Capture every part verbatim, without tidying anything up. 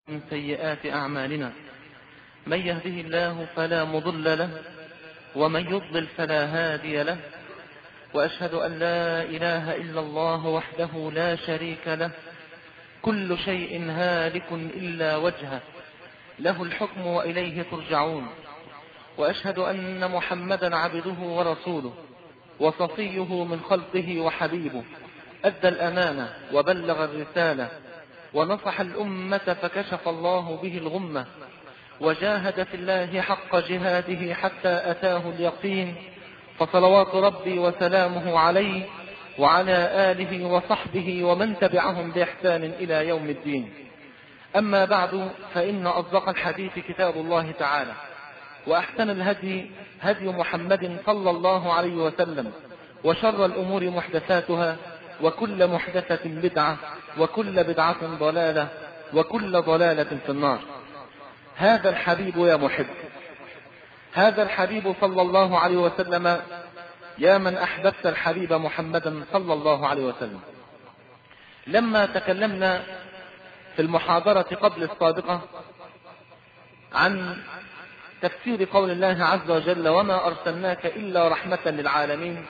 من سيئات أعمالنا، من يهده الله فلا مضل له، ومن يضلل فلا هادي له، وأشهد أن لا إله إلا الله وحده لا شريك له، كل شيء هالك إلا وجهه، له الحكم وإليه ترجعون. وأشهد أن محمدا عبده ورسوله وصفيه من خلقه وحبيبه، أدى الأمانة وبلغ الرسالة ونصح الأمة فكشف الله به الغمة، وجاهد في الله حق جهاده حتى أتاه اليقين، فصلوات ربي وسلامه عليه وعلى آله وصحبه ومن تبعهم بإحسان إلى يوم الدين. أما بعد، فإن أصدق الحديث كتاب الله تعالى، وأحسن الهدي هدي محمد صلى الله عليه وسلم، وشر الأمور محدثاتها، وكل محدثة بدعة، وكل بدعة ضلالة، وكل ضلالة في النار. هذا الحبيب يا محب، هذا الحبيب صلى الله عليه وسلم، يا من أحببت الحبيب محمدا صلى الله عليه وسلم. لما تكلمنا في المحاضرة قبل السابقة عن تفسير قول الله عز وجل: وما أرسلناك إلا رحمة للعالمين،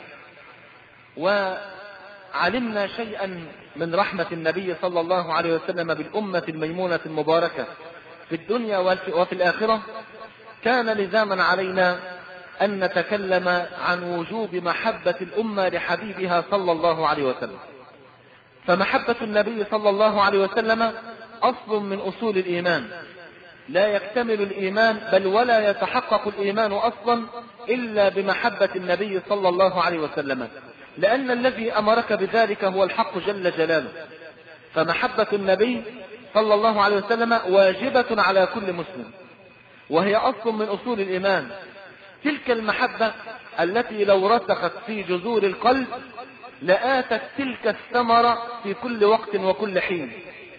وعلمنا شيئا من رحمة النبي صلى الله عليه وسلم بالأمة الميمونة المباركة في الدنيا وفي الآخرة، كان لزاما علينا أن نتكلم عن وجوب محبة الأمة لحبيبها صلى الله عليه وسلم. فمحبة النبي صلى الله عليه وسلم أصل من أصول الإيمان، لا يكتمل الإيمان بل ولا يتحقق الإيمان أصلا إلا بمحبة النبي صلى الله عليه وسلم، لأن الذي أمرك بذلك هو الحق جل جلاله. فمحبة النبي صلى الله عليه وسلم واجبة على كل مسلم، وهي أصل من أصول الإيمان. تلك المحبة التي لو رسخت في جذور القلب لآتت تلك الثمرة في كل وقت وكل حين.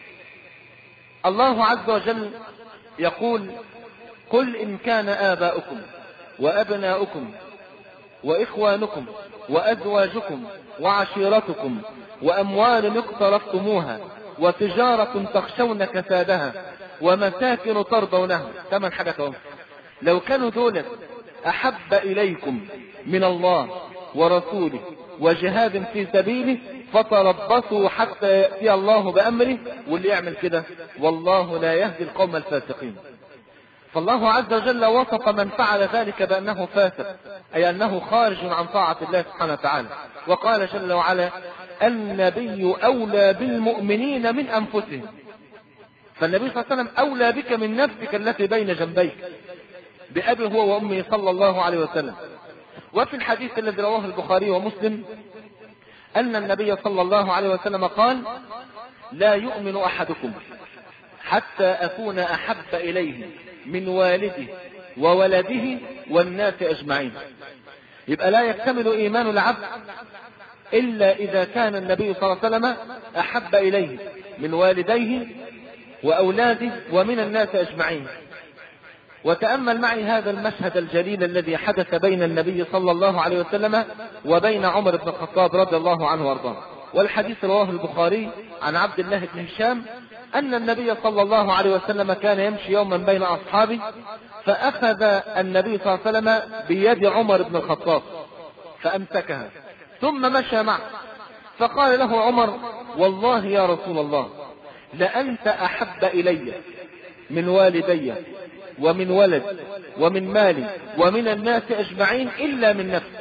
الله عز وجل يقول: قل إن كان آباؤكم وأبناؤكم وإخوانكم وأزواجكم وعشيرتكم وأموال اقترفتموها وتجارة تخشون كسادها ومساكن ترضونها، ثمان حاجات اهو، لو كانوا دول أحب إليكم من الله ورسوله وجهاد في سبيله فتربصوا حتى يأتي الله بأمره، واللي يعمل كده والله لا يهدي القوم الفاسقين. فالله عز وجل وصف من فعل ذلك بأنه فاسق، أي أنه خارج عن طاعة الله سبحانه وتعالى. وقال جل وعلا: النبي أولى بالمؤمنين من أنفسهم. فالنبي صلى الله عليه وسلم أولى بك من نفسك التي بين جنبيك، بأبي هو وأمي صلى الله عليه وسلم. وفي الحديث الذي رواه البخاري ومسلم أن النبي صلى الله عليه وسلم قال: لا يؤمن أحدكم حتى أكون أحب إليه من والده وولده والناس أجمعين. يبقى لا يكتمل إيمان العبد إلا إذا كان النبي صلى الله عليه وسلم أحب إليه من والديه وأولاده ومن الناس أجمعين. وتأمل معي هذا المشهد الجليل الذي حدث بين النبي صلى الله عليه وسلم وبين عمر بن الخطاب رضي الله عنه وارضاه. والحديث رواه البخاري عن عبد الله بن هشام أن النبي صلى الله عليه وسلم كان يمشي يوما بين أصحابه، فأخذ النبي صلى الله عليه وسلم بيد عمر بن الخطاب فأمسكها ثم مشى معه، فقال له عمر: والله يا رسول الله لأنت أحب إلي من والدي ومن ولد ومن مالي ومن الناس أجمعين إلا من نفسي.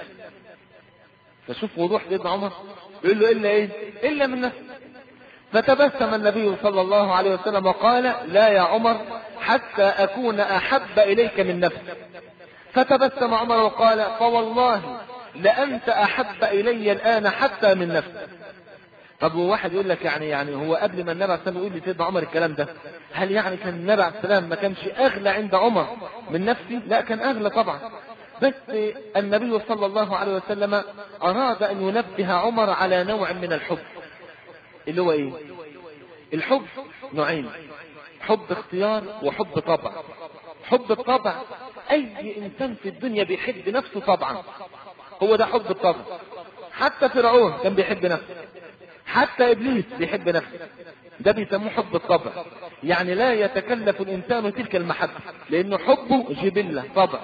فشوف وضوح سيدنا عمر، يقول له: إلا إيه؟ إلا من نفسي. فتبسم النبي صلى الله عليه وسلم وقال: لا يا عمر، حتى أكون أحب إليك من نفسي. فتبسم عمر وقال: فوالله لأنت أحب إلي الآن حتى من نفسي. طب واحد يقول لك يعني يعني هو قبل ما النبي عليه السلام يقول لسيدنا عمر الكلام ده، هل يعني كان النبي عليه السلام ما كانش أغلى عند عمر من نفسي؟ لا، كان أغلى طبعا، بس النبي صلى الله عليه وسلم أراد أن ينبه عمر على نوع من الحب، اللي هو إيه؟ الحب نوعين: حب اختيار وحب طبع. حب الطبع أي إنسان في الدنيا بيحب نفسه طبعا، هو ده حب الطبع. حتى فرعون كان بيحب نفسه، حتى إبليس بيحب نفسه، ده بيسموه حب الطبع. يعني لا يتكلف الإنسان تلك المحبة، لأنه حبه جبلة طبع.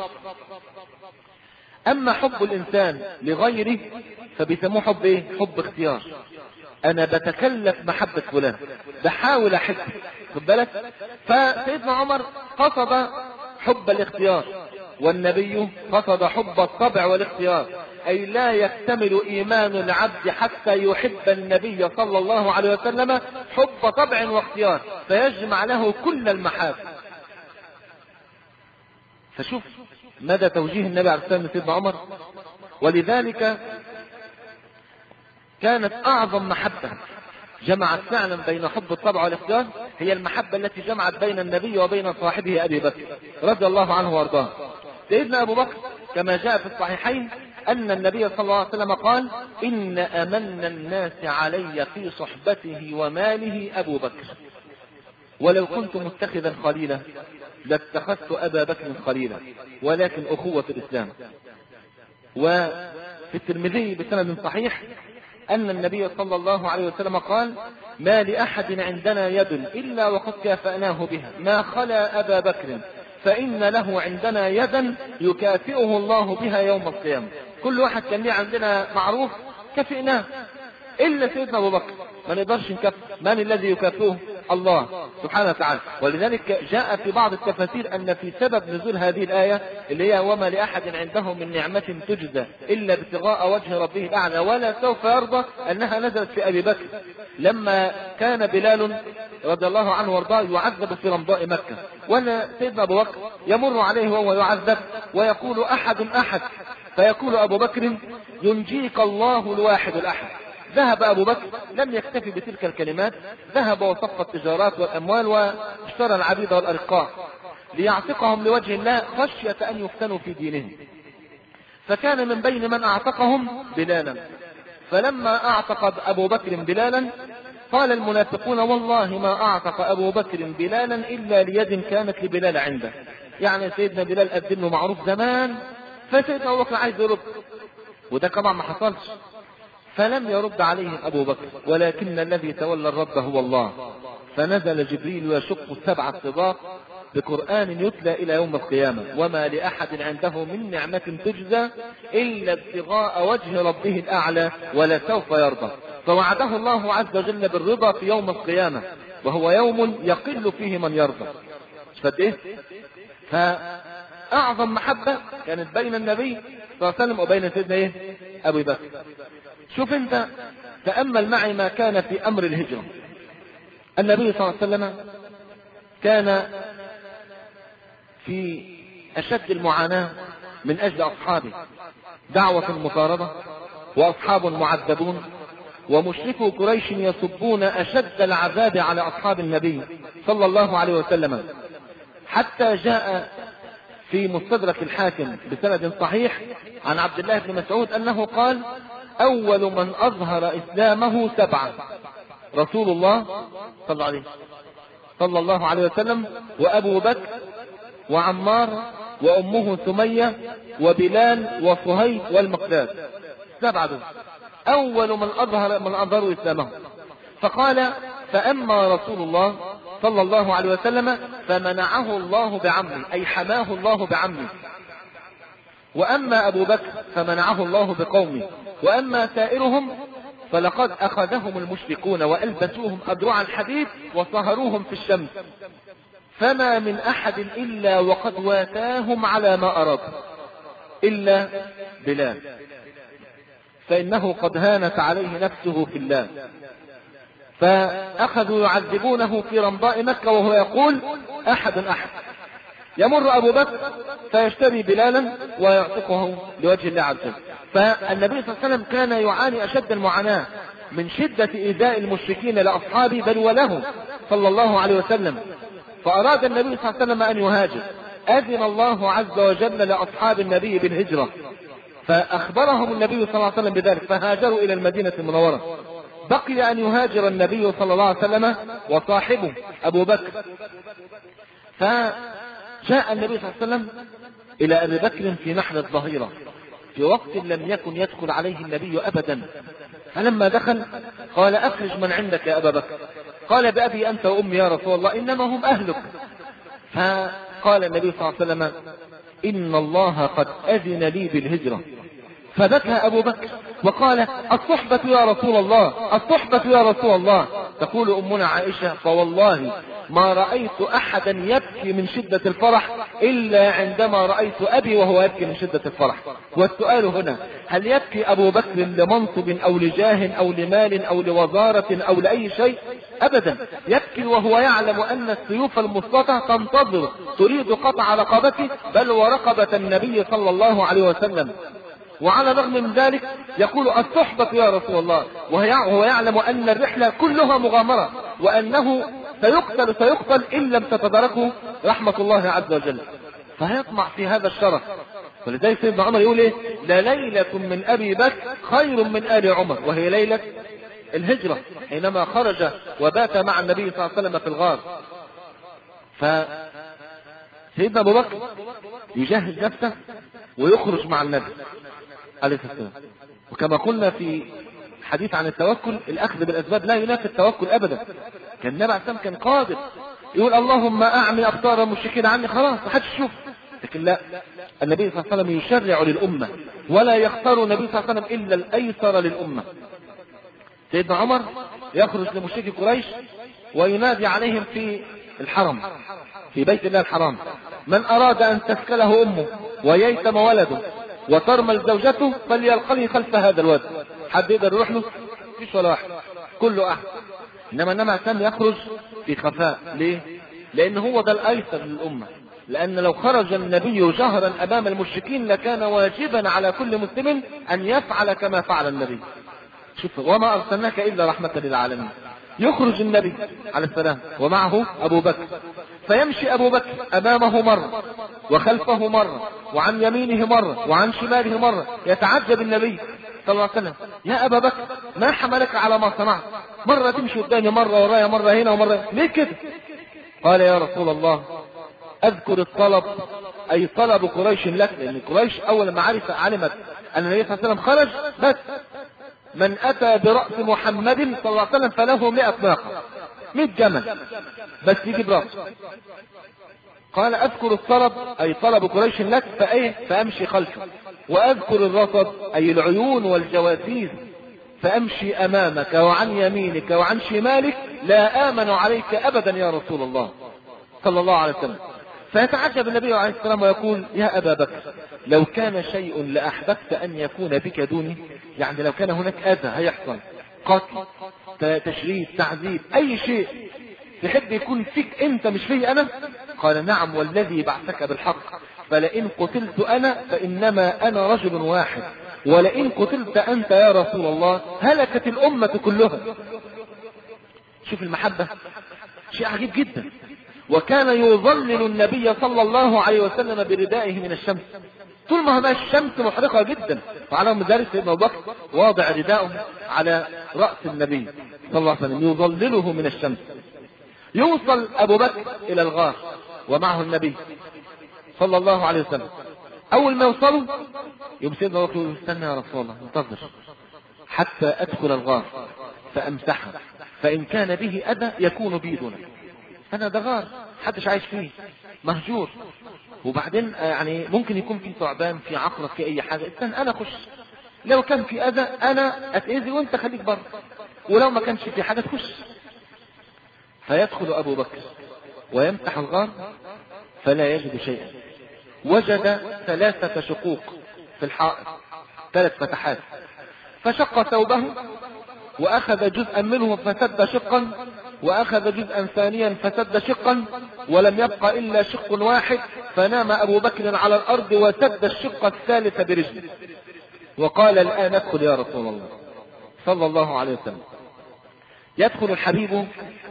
أما حب الإنسان لغيره فبيسموه حب إيه؟ حب اختيار. أنا بتكلف محبة فلان، بحاول أحبه، خد بالك. فسيدنا عمر قصد حب الاختيار، والنبي قصد حب الطبع والاختيار، أي لا يكتمل إيمان العبد حتى يحب النبي صلى الله عليه وسلم حب طبع واختيار، فيجمع له كل المحاب. فشوف مدى توجيه النبي عليه الصلاة والسلام لسيدنا عمر. ولذلك كانت أعظم محبة جمعت فعلا بين حب الطبع والاختيار هي المحبة التي جمعت بين النبي وبين صاحبه أبي بكر رضي الله عنه وارضاه. سيدنا أبو بكر كما جاء في الصحيحين أن النبي صلى الله عليه وسلم قال: إن أمن الناس علي في صحبته وماله أبو بكر، ولو كنت متخذا خليلا لاتخذت أبا بكر خليلا، ولكن أخوة الإسلام. وفي الترمذي بسند صحيح أن النبي صلى الله عليه وسلم قال: ما لأحد عندنا يد إلا وقد كافأناه بها ما خلا أبا بكر، فإن له عندنا يدا يكافئه الله بها يوم القيامة. كل واحد كان ليه عندنا معروف كافئناه، إلا سيدنا أبو بكر ما نقدرش نكافئ. من الذي يكافئه؟ الله سبحانه وتعالى. ولذلك جاء في بعض التفاسير أن في سبب نزول هذه الآية اللي هي وما لأحد عنده من نعمة تجزى إلا ابتغاء وجه ربه الأعلى ولا سوف يرضى، أنها نزلت في أبي بكر لما كان بلال رضي الله عنه وارضاه يعذب في رمضاء مكة، وأن سيدنا أبو بكر يمر عليه وهو يعذب ويقول: أحد أحد، فيقول أبو بكر: ينجيك الله الواحد الأحد. ذهب أبو بكر لم يكتفي بتلك الكلمات، ذهب وصف التجارات والأموال واشترى العبيد والأرقاء ليعتقهم لوجه الله خشية أن يفتنوا في دينهم. فكان من بين من أعتقهم بلالا. فلما أعتق أبو بكر بلالا قال المنافقون: والله ما أعتق أبو بكر بلالا إلا ليد كانت لبلال عنده. يعني سيدنا بلال قدم له معروف زمان، فسيدنا أبو بكر عايز يرد، وده طبعا ما حصلش، فلم يرد عليهم أبو بكر، ولكن الذي تولى الرد هو الله. فنزل جبريل يشق السبع الطباق بقرآن يتلى إلى يوم القيامة: وما لأحد عنده من نعمة تجزى إلا ابتغاء وجه ربه الأعلى ولسوف يرضى. فوعده الله عز وجل بالرضا في يوم القيامة، وهو يوم يقل فيه من يرضى. فد إيه؟ فأعظم محبة كانت بين النبي صلى الله عليه وسلم وبين سيدنا إيه؟ أبي بكر. شوف انت، تأمل معي ما كان في أمر الهجرة. النبي صلى الله عليه وسلم كان في أشد المعاناة من أجل أصحابه، دعوة المطاردة وأصحاب معذبون، ومشركو قريش يصبون أشد العذاب على أصحاب النبي صلى الله عليه وسلم، حتى جاء في مستدرك الحاكم بسند صحيح عن عبد الله بن مسعود أنه قال: أول من أظهر إسلامه سبعة: رسول الله صلى الله عليه صلى الله عليه وسلم، وأبو بكر، وعمار، وأمه سمية، وبلال، وصهيب، والمقداد. سبعة دول أول من أظهر من أظهروا إسلامه. فقال: فأما رسول الله صلى الله عليه وسلم فمنعه الله بعمه، أي حماه الله بعمه. وأما أبو بكر فمنعه الله بقومه. وأما سائرهم فلقد أخذهم المشركون وألبسوهم أدرع الحديد وصهروهم في الشمس، فما من أحد إلا وقد واتاهم على ما أراد إلا بلال، فإنه قد هانت عليه نفسه في الله. فأخذوا يعذبونه في رمضاء مكة وهو يقول: أحد أحد. يمر أبو بكر فيشتري بلالا ويعتقه لوجه الله عز وجل. فالنبي صلى الله عليه وسلم كان يعاني أشد المعاناة من شدة إيذاء المشركين لأصحابه بل وله صلى الله عليه وسلم. فأراد النبي صلى الله عليه وسلم أن يهاجر، أذن الله عز وجل لأصحاب النبي بالهجرة، فأخبرهم النبي صلى الله عليه وسلم بذلك، فهاجروا إلى المدينة المنورة. بقي أن يهاجر النبي صلى الله عليه وسلم وصاحبه أبو بكر. فجاء النبي صلى الله عليه وسلم إلى أبي بكر في نحل الظهيرة في وقت لم يكن يدخل عليه النبي أبدا. فلما دخل قال: أخرج من عندك يا أبا بكر. قال بأبي أنت وأمي يا رسول الله إنما هم أهلك. فقال النبي صلى الله عليه وسلم إن الله قد أذن لي بالهجرة. فبكى أبو بكر وقال الصحبة يا رسول الله، الصحبة يا رسول الله. تقول أمنا عائشة فوالله ما رأيت أحدا يبكي من شدة الفرح إلا عندما رأيت أبي وهو يبكي من شدة الفرح. والسؤال هنا هل يبكي أبو بكر لمنصب أو لجاه أو لمال أو لوزارة أو لأي شيء؟ أبدا، يبكي وهو يعلم أن السيوف المسلطة تنتظر تريد قطع رقبته بل ورقبة النبي صلى الله عليه وسلم. وعلى الرغم من ذلك يقول الصحبة يا رسول الله وهو يعلم أن الرحلة كلها مغامرة وأنه سيقتل سيقتل إن لم تتدركه رحمة الله عز وجل، فيطمع في هذا الشرف. ولذلك سيدنا عمر يقول ايه لليلة من أبي بكر خير من آل عمر، وهي ليلة الهجرة حينما خرج وبات مع النبي صلى الله عليه وسلم في الغار. فسيدنا أبو بكر يجهز نفسه ويخرج مع النبي عليه الصلاة والسلام. وكما قلنا في حديث عن التوكل الأخذ بالأسباب لا ينافي التوكل أبدا. كان النبي عليه الصلاة والسلام كان قادر يقول اللهم أعمي أبصار المشركين عني خلاص ما حدش يشوف، لكن لا، النبي صلى الله عليه وسلم يشرع للأمة ولا يختار النبي صلى الله عليه وسلم إلا الأيسر للأمة. سيدنا عمر يخرج لمشركي قريش وينادي عليهم في الحرم في بيت الله الحرام من أراد أن تسكله أمه وييتم ولده وترمل زوجته فليلقني خلف هذا الواد. حد يقدر يروح له؟ مفيش ولا واحد، كله أحد. إنما النبي عليه الصلاة والسلام يخرج في خفاء. ليه؟ لأن هو ده الأيسر للأمة. لأن لو خرج النبي جهرا أمام المشركين لكان واجبا على كل مسلم أن يفعل كما فعل النبي. شوف وما أرسلناك إلا رحمة للعالمين. يخرج النبي عليه السلام ومعه أبو بكر، فيمشي أبو بكر أمامه مرة وخلفه مرة وعن يمينه مرة وعن شماله مرة. يتعجب النبي صلى الله عليه وسلم يا أبا بكر ما حملك على ما صنعت؟ مرة تمشي قدامي مرة ورايا مرة هنا ومرة ليه كده؟ قال يا رسول الله أذكر الطلب أي طلب قريش لك، لأن قريش أول ما عرف علمت أن النبي صلى الله عليه وسلم خرج بس من أتى برأس محمد صلى الله عليه وسلم فله مئة ناقة مئة جمل بس يجيب رأس. قال أذكر الطلب أي طلب قريش لك فأيه فأمشي خلفه، وأذكر الرصد أي العيون والجواسيس فأمشي أمامك وعن يمينك وعن شمالك لا آمن عليك أبدا يا رسول الله صلى الله عليه وسلم. فيتعجب النبي عليه السلام ويقول يا أبا بكر لو كان شيء لأحببت أن يكون بك دوني، يعني لو كان هناك أذى هيحصل قتل تشريد تعذيب أي شيء تحب يكون فيك أنت مش فيه أنا؟ قال نعم والذي بعثك بالحق فلئن قتلت أنا فإنما أنا رجل واحد ولئن قتلت أنت يا رسول الله هلكت الأمة كلها. شوف المحبة شيء عجيب جدا. وكان يظلل النبي صلى الله عليه وسلم بردائه من الشمس طول ما هي الشمس محرقة جدا، وعلى ذلك سيدنا أبو بكر واضع رداءه على رأس النبي صلى الله عليه وسلم يظلله من الشمس. يوصل أبو بكر إلى الغار ومعه النبي صلى الله عليه وسلم. أول ما يوصلوا يوم سيدنا أبو بكر استنى يا رسول الله انتظر حتى أدخل الغار فأمسحه فإن كان به أذى يكون بي دونك. أنا ده غار حدش عايش فيه مهجور، وبعدين يعني ممكن يكون في ثعبان في عقرب في أي حاجة، استنى أنا أخش لو كان في أذى أنا أتأذي وأنت خليك بره، ولو ما كانش في حاجة تخش. فيدخل أبو بكر ويمسح الغار فلا يجد شيئا. وجد ثلاثة شقوق في الحائط ثلاث فتحات، فشق ثوبه وأخذ جزءا منه فسد شقا وأخذ جزءا ثانيا فسد شقا ولم يبقى إلا شق واحد، فنام أبو بكر على الأرض وسد الشق الثالث برجله وقال الآن ادخل يا رسول الله صلى الله عليه وسلم. يدخل الحبيب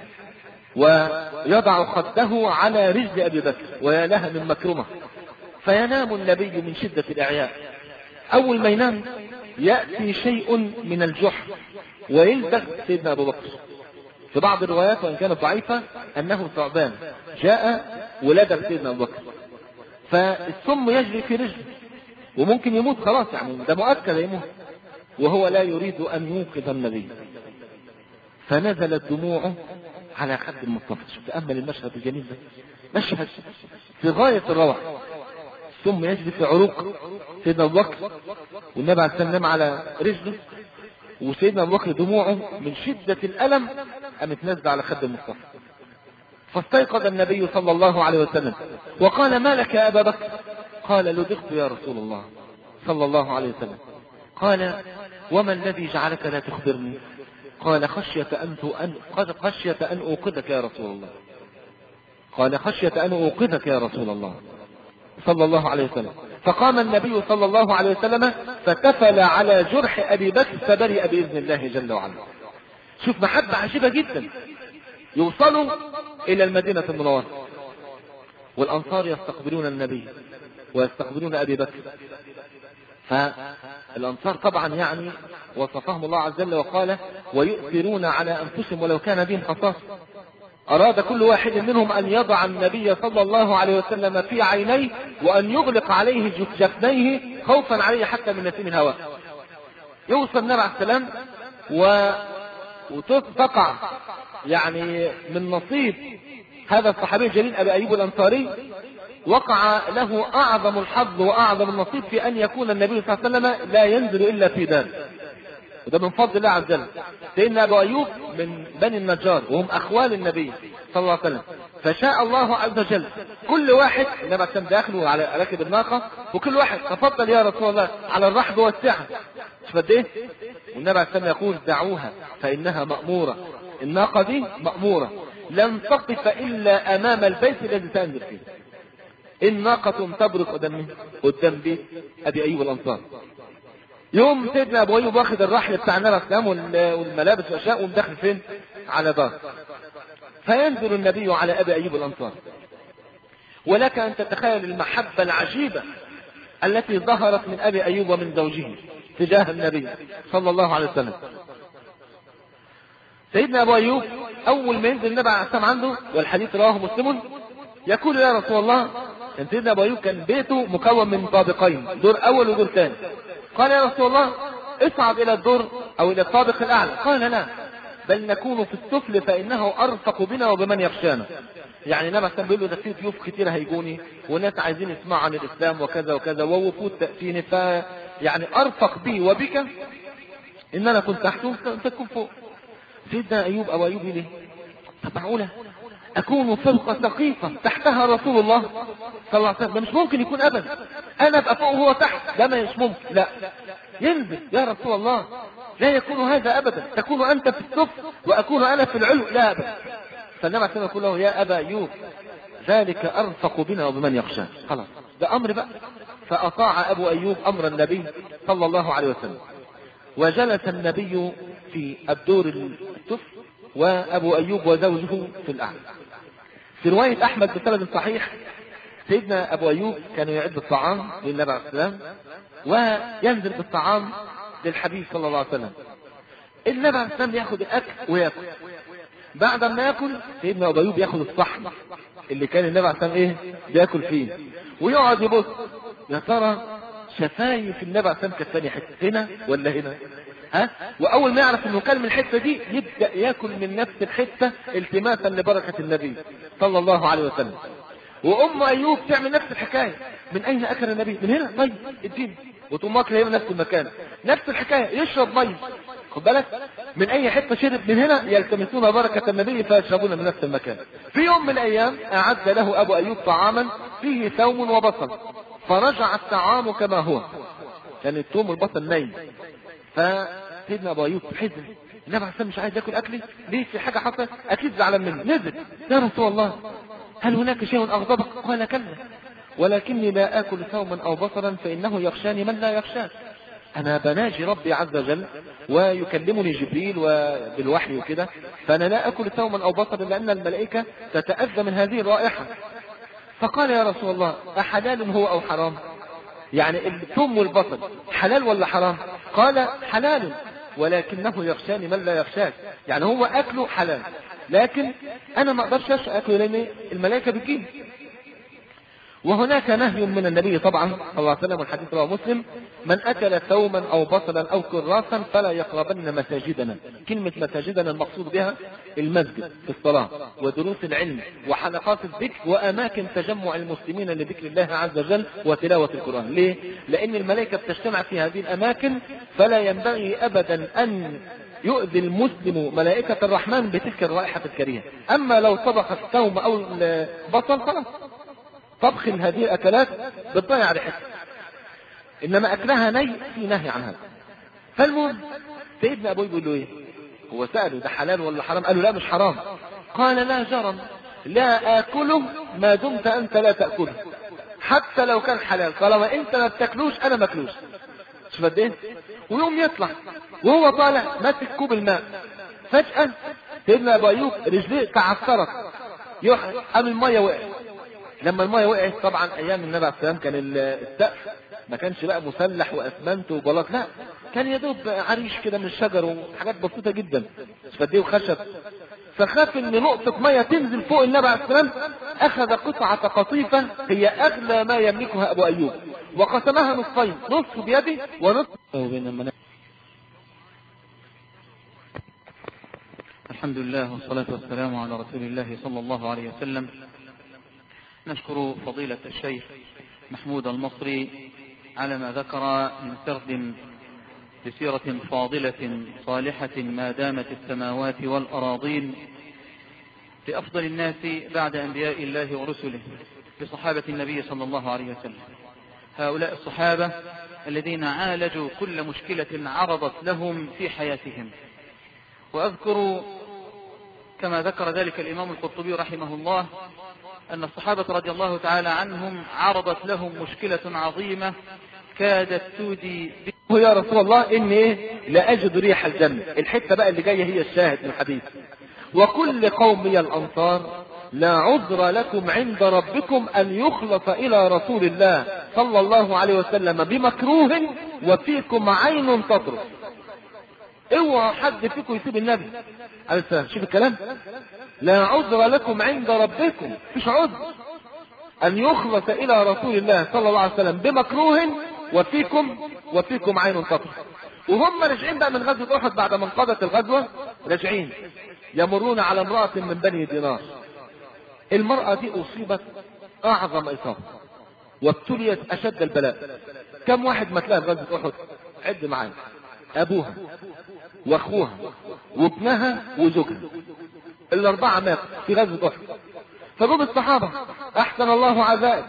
ويضع خده على رجل أبي بكر ويا لها من مكرمة، فينام النبي من شدة الإعياء. أول ما ينام يأتي شيء من الجحر ويلدغ سيدنا أبو بكر. في بعض الروايات وإن كانت ضعيفة أنه ثعبان جاء ولدغ سيدنا أبو بكر، فالسم يجري في رجله وممكن يموت خلاص، يعني ده مؤكد يموت، وهو لا يريد أن ينقذ النبي. فنزلت دموعه على خد المصطفى. شوف تأمل المشهد الجميل ده، مشهد في غاية الروعة. ثم يجري في عروق سيدنا أبو بكر، والنبي عليه السلام نام على رجله، وسيدنا أبو بكر دموعه من شدة الألم قامت نازلة على خد المصطفى. فاستيقظ النبي صلى الله عليه وسلم وقال: ما لك يا أبا بكر؟ قال: لدغت يا رسول الله صلى الله عليه وسلم. قال: وما الذي جعلك لا تخبرني؟ قال: خشية أن قد خشية أن أوقظك يا رسول الله. قال: خشية أن أوقظك يا رسول الله صلى الله عليه وسلم. فقام النبي صلى الله عليه وسلم فتفل على جرح أبي بكر فبرئ بإذن الله جل وعلا. شوف محبة عجيبة جدا. يوصلوا إلى المدينة المنورة، والأنصار يستقبلون النبي ويستقبلون أبي بكر. فالأنصار طبعا يعني وصفهم الله عز وجل وقال: ويؤثرون على أنفسهم ولو كان بهم خصاصة. أراد كل واحد منهم أن يضع النبي صلى الله عليه وسلم في عينيه وأن يغلق عليه جفنيه خوفا عليه حتى من نسيم الهواء. يوصل النبي عليه السلام و... وتقع يعني من نصيب هذا الصحابي الجليل أبي أيوب الأنصاري، وقع له أعظم الحظ وأعظم النصيب في أن يكون النبي صلى الله عليه وسلم لا ينزل إلا في دار، وده من فضل الله عز وجل. لأن أبو أيوب من بني النجار وهم أخوال النبي صلى الله عليه وسلم، فشاء الله عز وجل كل واحد النبي عليه السلام داخله على راكب الناقة، وكل واحد تفضل يا رسول الله على الرحب والسعة. شوف قد ايه؟ والنبي عليه السلام يقول: دعوها فإنها مأمورة. الناقة دي مأمورة لن تقف إلا أمام البيت الذي تنزل فيه. الناقة تبرق قدام قدام بيت أبي أيوب الأنصار. يوم سيدنا أبو أيوب واخد الرحل بتاع النبي عليه السلام والملابس والأشياء ومدخل فين؟ على دار. فينزل النبي على أبي أيوب الأنصار، ولك أن تتخيل المحبة العجيبة التي ظهرت من أبي أيوب ومن زوجه تجاه النبي صلى الله عليه وسلم. سيدنا أبو أيوب أول ما ينزل النبي عليه السلام عنده، والحديث رواه مسلم، يقول: يا رسول الله، كان سيدنا أبو أيوب كان بيته مكون من طابقين، دور أول ودور ثاني. قال: يا رسول الله، اصعد إلى الدور أو إلى الطابق الأعلى. قال: لا، بل نكون في السفل فإنه أرفق بنا وبمن يخشانا. يعني النبي كان بيقول له: ده في ضيوف كتير هيجوني وناس عايزين يسمعوا عن الإسلام وكذا وكذا ووفود تأتيني، ف يعني أرفق بي وبك إن أنا كنت تحت وأنت تكون فوق. سيدنا أيوب أو أيوب ليه؟ طب معقولة أكون فوق سقيفة تحتها رسول الله صلى الله عليه وسلم؟ ده مش ممكن يكون أبدا. أنا أبقى فوق وهو تحت، ده مش ممكن. لا، ينزل يا رسول الله، لا يكون هذا أبدا. تكون أنت في السفل وأكون أنا في العلو، لا أبدا. فالنبي عليه الصلاة والسلام يقول له: يا أبا أيوب، ذلك أرفق بنا وبمن يخشى. خلاص، ده أمر بقى. فأطاع أبو أيوب أمر النبي صلى الله عليه وسلم، وجلس النبي في الدور السفل وأبو أيوب وزوجه في الأعلى. في رواية أحمد بسند صحيح، سيدنا أبو أيوب كان يعد الطعام للنبي عليه السلام وينزل بالطعام للحبيب صلى الله عليه وسلم. النبي عليه السلام ياخد الأكل ويأكل. بعد ما يأكل سيدنا أبو أيوب ياخد الصحن اللي كان النبي عليه السلام إيه بيأكل فيه، ويقعد يبص يا ترى شفايف النبي عليه السلام كانت ثاني حتة هنا ولا هنا، ها؟ وأول ما يعرف إنه كان من الحتة دي يبدأ يأكل من نفس الحتة التماسا لبركة النبي صلى الله عليه وسلم. وأم أيوب تعمل نفس الحكاية: من أين أكل النبي؟ من هنا، طيب اديني. وتقوم واكله من نفس المكان، نفس الحكاية، يشرب مية، خد بالك، من أي حتة شرب من هنا يلتمسون بركة النبي فيشربون من نفس المكان. في يوم من الأيام أعد له أبو أيوب طعاما فيه ثوم وبصل، فرجع الطعام كما هو، كان الثوم والبصل ني. فسيدنا أبو أيوب حزن، النبي عليه السلام مش عايز ياكل أكلي ليه؟ في حاجة حصلت أكيد زعلان مني. نزل: يا رسول الله، هل هناك شيء أغضبك؟ قال: كلا، ولكني لا آكل ثوما أو بصلا فإنه يخشاني من لا يخشاك. أنا بناجي ربي عز وجل ويكلمني جبريل وبالوحي وكده، فأنا لا أكل ثوما أو بصلا لأن الملائكة تتأذى من هذه الرائحة. فقال: يا رسول الله، أحلال هو أو حرام؟ يعني الثوم والبصل حلال ولا حرام؟ قال: حلال، ولكنه يخشاني من لا يخشاك. يعني هو أكله حلال، لكن أنا ما أقدرش أكله لأن الملائكة بتجيب. وهناك نهي من النبي طبعا صلى الله عليه وسلم، والحديث رواه مسلم: من أكل ثوما أو بصلا أو كراسا فلا يقربن مساجدنا. كلمة مساجدنا المقصود بها المسجد في الصلاة ودروس العلم وحلقات الذكر وأماكن تجمع المسلمين لذكر الله عز وجل وتلاوة القرآن. ليه؟ لأن الملائكة بتجتمع في هذه الأماكن، فلا ينبغي أبدا أن يؤذي المسلم ملائكة الرحمن بتلك الرائحة الكريهة. أما لو طبخ الثوم أو البصل خلاص، طبخ هذه الأكلات بتضيع ريحتها، إنما أكلها ني في نهي عن هذا. فالمهم سيدنا أبوي بيقول له إيه؟ هو سأله ده حلال ولا حرام؟ قال له لا مش حرام. قال لا جرم، لا آكله ما دمت أنت لا تأكله، حتى لو كان حلال طالما أنت ما بتاكلوش أنا ما أكلوش. شوف قد إيه؟ ويوم يطلع وهو طالع ماسك كوب الماء، فجأة سيدنا أبو أيوب رجليه تعثرت، قام المية وقعت. لما المية وقعت طبعا ايام النبي عليه السلام كان السقف ما كانش بقى مسلح واسمنت وبلاط، لا كان يدوب عريش كده من الشجر وحاجات بسيطه جدا فديه وخشب. فخاف ان نقطه ميه تنزل فوق النبي عليه السلام، اخذ قطعه قطيفه هي اغلى ما يملكها ابو ايوب وقسمها نصفين، نصف بيده ونصف بين. الحمد لله والصلاة والسلام على رسول الله صلى الله عليه وسلم. نشكر فضيلة الشيخ محمود المصري على ما ذكر من سرد بسيرة فاضلة صالحة ما دامت السماوات والأراضين لأفضل الناس بعد أنبياء الله ورسله، بصحابة النبي صلى الله عليه وسلم. هؤلاء الصحابة الذين عالجوا كل مشكلة عرضت لهم في حياتهم. وأذكر كما ذكر ذلك الإمام القرطبي رحمه الله أن الصحابة رضي الله تعالى عنهم عرضت لهم مشكلة عظيمة كادت تودي به يا رسول الله إني لا أجد ريح الجنة. الحتة بقى اللي جاية هي الشاهد من الحديث: وكل قومي الأنصار لا عذر لكم عند ربكم أن يخلص إلى رسول الله صلى الله عليه وسلم بمكروه وفيكم عين تطرف. اوعى حد فيكم يسيب النبي عليه السلام. شوف الكلام: لا عذر لكم عند ربكم، مش عذر ان يخلص الى رسول الله صلى الله عليه وسلم بمكروه وفيكم وفيكم عين تطرف. وهم راجعين بقى من غزوة احد بعد ما انقضت الغزوة، راجعين يمرون على امرأة من بني دينار. المرأة دي اصيبت اعظم اصابة وابتليت اشد البلاء. كم واحد ما تلاقي في غزوة احد؟ عد معايا: ابوها واخوها وابنها وزوجها، الاربعه ماتوا في غزوه احد. فجم الصحابه: احسن الله عزائك،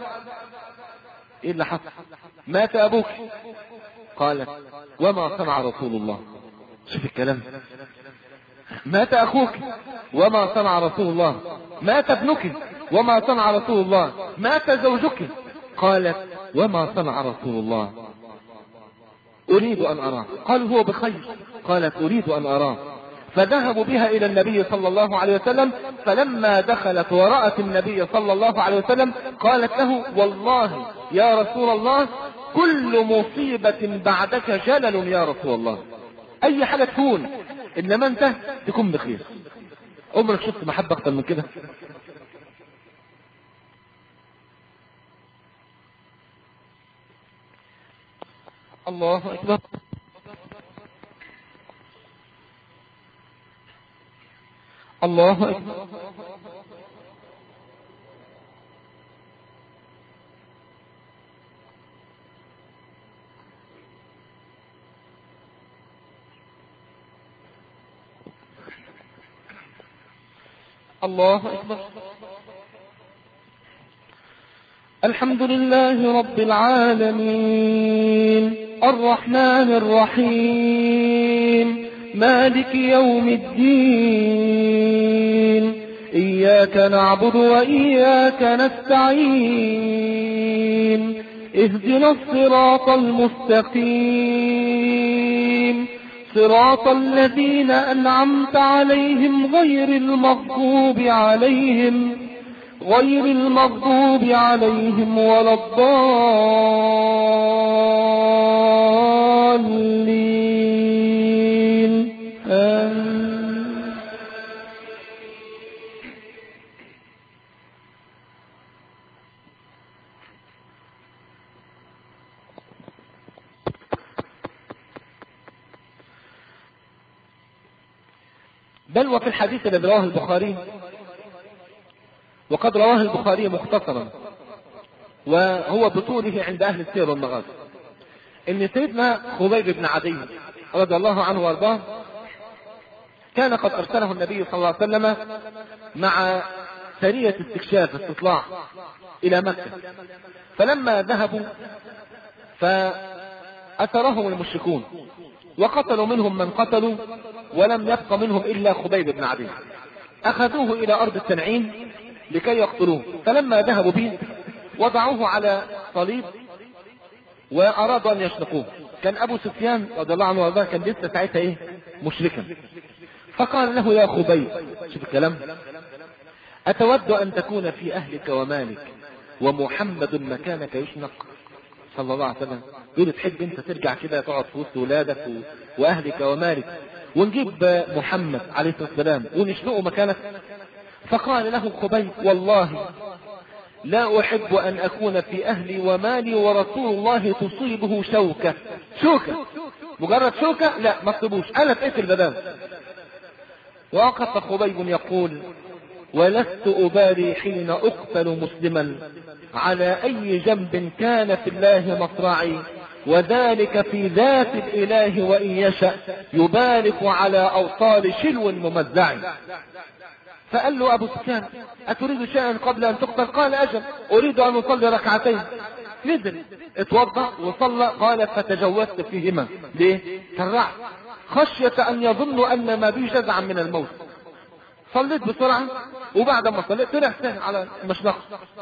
ايه اللي حصل؟ مات ابوك. قالت: وما صنع رسول الله. شوف الكلام: مات اخوك وما صنع رسول الله. مات ابنك وما صنع رسول الله. مات زوجك. قالت: وما صنع رسول الله. أريد أن أراه. قالوا: هو بخير. قالت: أريد أن أراه. فذهبوا بها إلى النبي صلى الله عليه وسلم، فلما دخلت ورأت النبي صلى الله عليه وسلم قالت له: والله يا رسول الله كل مصيبة بعدك جلل يا رسول الله. أي حاجة تكون إنما أنت تكون بخير. عمرك شفت محبة أكتر من كده؟ الله أكبر. الله أكبر. الله أكبر. الحمد لله رب العالمين الرحمن الرحيم مالك يوم الدين إياك نعبد وإياك نستعين اهدنا الصراط المستقيم صراط الذين أنعمت عليهم غير المغضوب عليهم غير المغضوب عليهم ولا الضالين آمين. بل وفي الحديث الذي رواه البخاري، وقد رواه البخاري مختصرا وهو بطوله عند أهل السير والمغازي، ان سيدنا خبيب بن عدي رضي الله عنه وارضاه كان قد ارسله النبي صلى الله عليه وسلم مع سرية استكشاف استطلاع الى مكة، فلما ذهبوا فأثرهم المشركون وقتلوا منهم من قتلوا ولم يبق منهم الا خبيب بن عدي، اخذوه الى ارض التنعيم لكي يقتلوه، فلما ذهبوا به وضعوه على صليب وارادوا ان يشنقوه. كان ابو سفيان رضي الله عنه وارضاه كان لسه ساعتها ايه مشركا، فقال له يا خبيب، شوف الكلام، اتود ان تكون في اهلك ومالك ومحمد مكانك يشنق صلى الله عليه وسلم؟ يقول تحب انت ترجع كده تقعد في وسط ولادك واهلك ومالك ونجيب محمد عليه الصلاه والسلام ونشنقه مكانك؟ فقال له خبيب والله لا احب ان اكون في اهلي ومالي ورسول الله تصيبه شوكة. شوكة مجرد شوكة؟ لا ما تصيبوش، انا اتقتل بدام. وقف خبيب يقول ولست ابالي حين اقتل مسلما على اي جنب كان في الله مصرعي، وذلك في ذات الاله وان يشأ يبارك على اوصال شلو ممزع. فقال له ابو سفيان اتريد شيئا قبل ان تقتل؟ قال اجل، اريد ان اصلي ركعتين. نزل اتوضا وصلى، قال فتجوزت فيهما. ليه؟ ترعت خشية ان يظن ان ما بي جزعا من الموت. صليت بسرعة وبعد ما صليت طلع ثاني على المشنقة.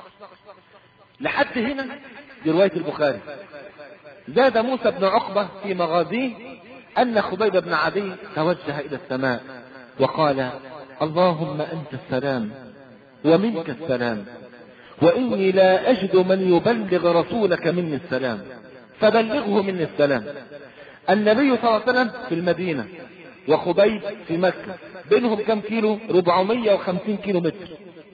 لحد هنا دي رواية البخاري. زاد موسى بن عقبة في مغازيه ان خبيب بن عدي توجه الى السماء وقال اللهم انت السلام ومنك السلام، واني لا اجد من يبلغ رسولك مني السلام فبلغه مني السلام. النبي صلى الله عليه وسلم في المدينة وخبيب في مكة، بينهم كم كيلو؟ أربعمائة وخمسين كيلو متر.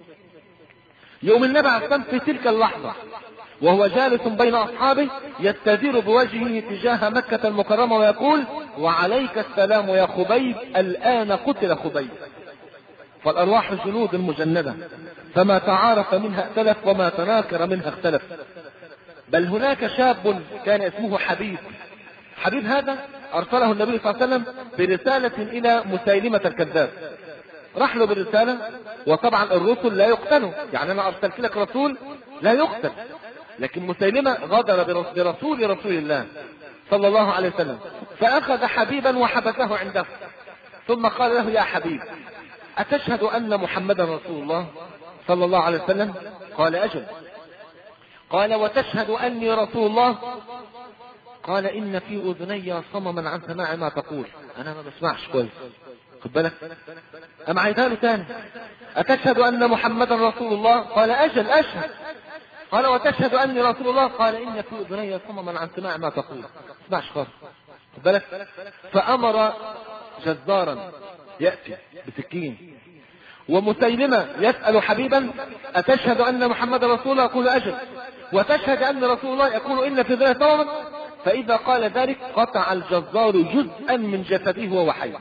يوم النبي عليه الصلاة والسلام في تلك اللحظة وهو جالس بين اصحابه يستدير بوجهه تجاه مكة المكرمة ويقول وعليك السلام يا خبيب، الان قتل خبيب. فالارواح جنود مجندة، فما تعارف منها ائتلف وما تناكر منها اختلف. بل هناك شاب كان اسمه حبيب. حبيب هذا ارسله النبي صلى الله عليه وسلم برسالة الى مسيلمة الكذاب. راح له بالرسالة، وطبعا الرسل لا يقتلوا، يعني انا ارسلت لك رسول لا يقتل، لكن مسيلمة غدر برسول رسول الله صلى الله عليه وسلم، فاخذ حبيبا وحبسه عنده، ثم قال له يا حبيب اتشهد ان محمدا رسول الله صلى الله عليه وسلم؟ قال اجل. قال وتشهد اني رسول الله؟ قال ان في اذني صمما عن سماع ما تقول، انا ما بسمعش كويس، خد بالك. ام عيدها له تاني اتشهد ان محمدا رسول الله؟ قال اجل اشهد. قال وتشهد اني رسول الله؟ قال ان في اذني صمما عن سماع ما تقول، ما بسمعش خالص، خد بالك. فامر جزارا ياتي بسكين، ومسيلمة يسأل حبيبا أتشهد أن محمد رسول الله؟ يقول أجل. وتشهد أن رسول الله؟ يقول إن في ذلك صوما. فإذا قال ذلك قطع الجزار جزءا من جسده وهو حي.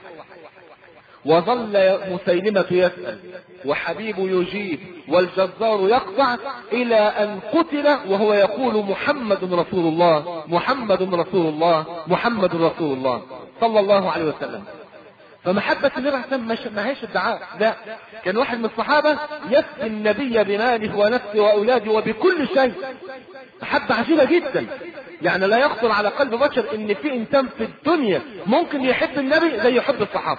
وظل مسيلمة يسأل وحبيب يجيب والجزار يقطع إلى أن قتل وهو يقول محمد رسول الله محمد رسول الله محمد رسول الله صلى الله عليه وسلم. فمحبة النبي عليه الصلاة ما هيش ادعاء، لا، كان واحد من الصحابة يفدي النبي بماله ونفسه وأولاده وبكل شيء. محبة عجيبة جدا، يعني لا يخطر على قلب بشر ان في انسان في الدنيا ممكن يحب النبي زي يحب الصحابة.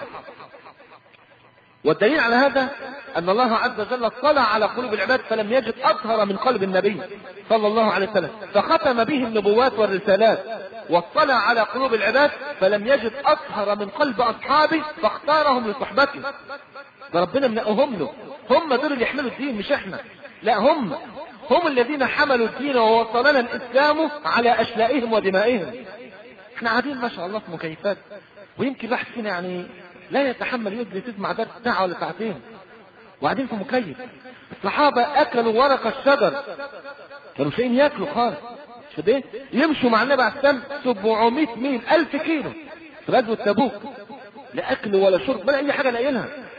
والدليل على هذا ان الله عز وجل اطلع على قلوب العباد فلم يجد اطهر من قلب النبي صلى الله عليه وسلم، فختم به النبوات والرسالات. واطلع على قلوب العباد فلم يجد اطهر من قلب اصحابه فاختارهم لصحبته. فربنا منقهم له، هم دول اللي يحملوا الدين مش احنا، لا، هم هم الذين حملوا الدين ووصلنا الاسلام على اشلائهم ودمائهم. احنا قاعدين ما شاء الله في مكيفات، ويمكن الواحد فينا يعني لا يتحمل يجلس يسمع درس ساعة ولا ساعتين وقاعدين في مكيف. الصحابة اكلوا ورق الشجر، كانوا شيئين ياكلوا خالص، شديه يمشوا مع النبي عليه السلام سبعمائة ميل، ألف كيلو في غزوة تبوك، لا اكل ولا شرب ولا اي حاجة لاقيينها.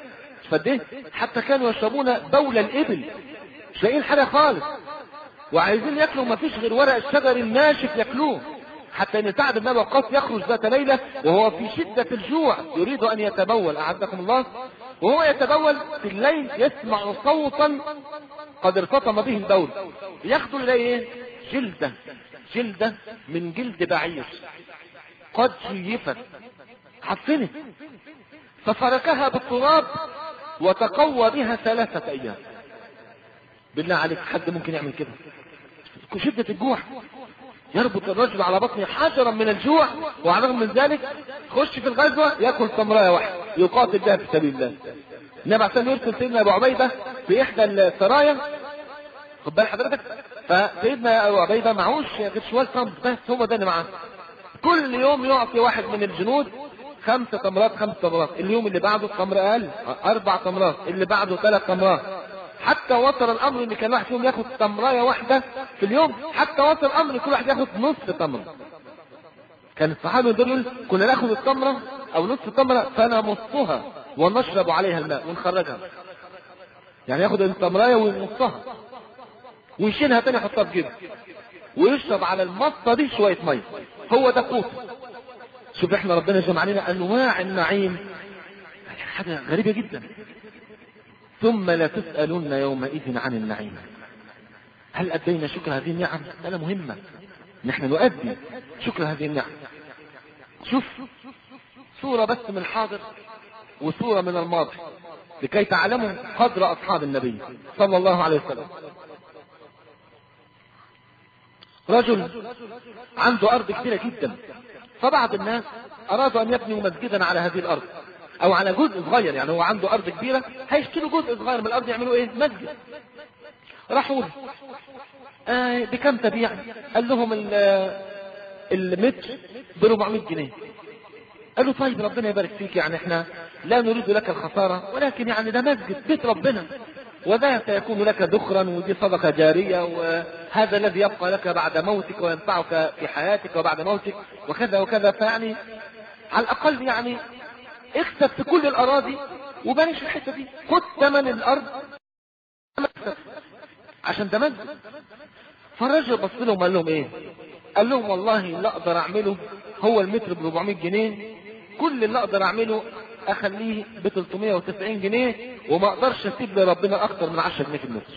فده حتى كانوا يشربون بول الإبل، مش لاقيين حاجة خالص، وعايزين ياكلوا ما فيش غير ورق الشجر الناشف ياكلوه. حتى ان سعد بن ابي وقاص يخرج ذات ليله وهو في شده الجوع يريد ان يتبول، اعزكم الله، وهو يتبول في الليل يسمع صوتا قد ارتطم به البول، ياخذ اليه جلده جلده من جلد بعير قد شيفت عفنت، ففركها بالتراب وتقوى بها ثلاثه ايام. بالله عليك حد ممكن يعمل كده؟ شده الجوع يربط الرجل على بطنه حجرا من الجوع، وعلى الرغم من ذلك خش في الغزوه ياكل تمرايه واحده يقاتل بها في سبيل الله. النبي عليه يرسل سيدنا ابو عبيده في احدى السرايا، خد بال حضرتك، فسيدنا ابو عبيده معهوش غير شويه تمر بس، هو ده اللي معاه. كل يوم يعطي واحد من الجنود خمسة تمرات خمس تمرات، اليوم اللي بعده تمر اقل اربع تمرات، اللي بعده ثلاث تمرات، حتى وصل الامر ان كان واحد فيهم ياخد تمرايه واحده في اليوم، حتى وصل الامر ان كل واحد ياخد نصف تمره. كان الصحابه دول كنا ناخد التمره او نصف التمره فنمصها ونشرب عليها الماء ونخرجها، يعني ياخد التمرايه ويمصها ويشيلها تاني يحطها في جيبه ويشرب على المصه دي شويه ميه، هو ده قوت. شوف احنا ربنا جمع علينا انواع النعيم، حاجه غريبه جدا. ثم لا تسألون يومئذ عن النعيم. هل أدينا شكر هذه النعم؟ هذا مهمة نحن نؤدي شكر هذه النعم. شوف صورة بس من الحاضر وصورة من الماضي لكي تعلموا قدر أصحاب النبي صلى الله عليه وسلم. رجل عنده أرض كبيرة جدا، فبعض الناس أرادوا أن يبنوا مسجدا على هذه الأرض او على جزء صغير، يعني هو عنده ارض كبيره هيشتروا جزء صغير من الارض يعملوا ايه؟ مسجد. راحوا له آه بكم تبيع؟ قال لهم المتر ب أربعمائة جنيه. قالوا طيب ربنا يبارك فيك، يعني احنا لا نريد لك الخساره، ولكن يعني ده مسجد بيت ربنا وده سيكون لك ذخرا ودي صدقه جاريه، وهذا الذي يبقى لك بعد موتك وينفعك في حياتك وبعد موتك وكذا وكذا، فيعني على الاقل يعني اكسب في كل الاراضي وبانش الحته دي، خد ثمن الارض عشان ده مسجد. فالراجل بص لهم قال لهم ايه؟ قال لهم والله اللي اقدر اعمله هو المتر ب أربعمائة جنيه، كل اللي اقدر اعمله اخليه ب ثلاثمائة وتسعين جنيه، وما اقدرش اسيب لربنا اكتر من عشرة جنيه في المتر.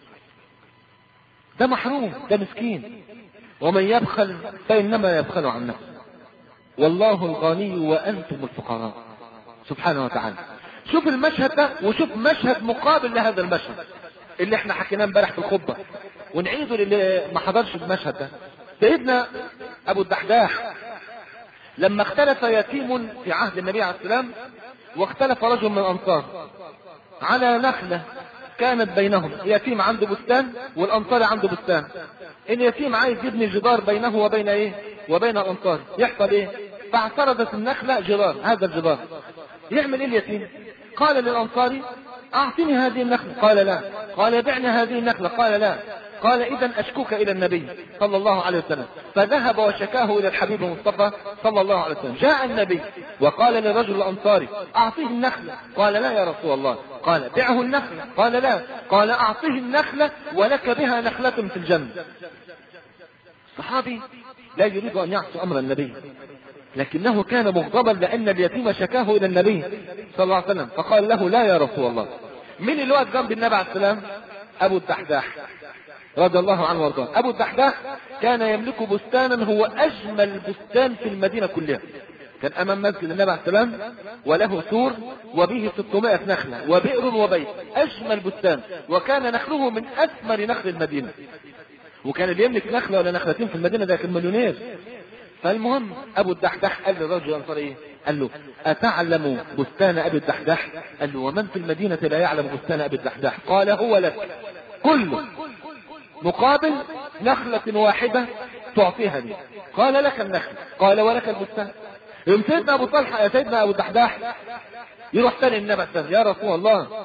ده محروم، ده مسكين. ومن يبخل فانما يبخل عن نفسه والله الغني وانتم الفقراء سبحانه وتعالى. شوف المشهد ده وشوف مشهد مقابل لهذا المشهد اللي احنا حكيناه امبارح في الخطبه، ونعيده للي ما حضرش المشهد ده. سيدنا ابو الدحداح لما اختلف يتيم في عهد النبي عليه السلام، واختلف رجل من الانصار على نخله كانت بينهم، اليتيم عنده بستان والانصار عنده بستان. اليتيم عايز يبني جدار بينه وبين ايه؟ وبين الانصار. يحصل ايه؟ فاعترضت النخله جدار، هذا الجدار يعمل ايه اليتيم؟ قال للانصاري اعطني هذه النخله، قال لا. قال بعني هذه النخله، قال لا. قال اذا اشكوك الى النبي صلى الله عليه وسلم. فذهب وشكاه الى الحبيب المصطفى صلى الله عليه وسلم. جاء النبي وقال للرجل الانصاري اعطيه النخله، قال لا يا رسول الله. قال بيعه النخله، قال لا. قال اعطيه النخله ولك بها نخله في الجنه. الصحابي لا يريد ان يعصي امر النبي، لكنه كان مغضبا لان اليتيم شكاه الى النبي صلى الله عليه وسلم، فقال له لا يا رسول الله. مين اللي واقف جنب النبي عليه السلام؟ ابو الدحداح رضي الله عنه وارضاه. ابو الدحداح كان يملك بستانا هو اجمل بستان في المدينه كلها، كان امام مسجد النبي عليه السلام وله سور وبه ستمائة نخله وبئر وبيت، اجمل بستان، وكان نخله من اثمر نخل المدينه. وكان اللي يملك نخله ولا نخلتين في المدينه ده كان مليونير. فالمهم ابو الدحداح قال للرجل الانصاري ايه؟ قال له اتعلم بستان ابي الدحداح؟ قال له ومن في المدينه لا يعلم بستان ابي الدحداح؟ قال هو لك كله مقابل نخله واحده تعطيها لي. قال لك النخل، قال ولك البستان. يوم سيدنا ابو طلحه يا سيدنا ابو الدحداح يروح تاني النبي يا رسول الله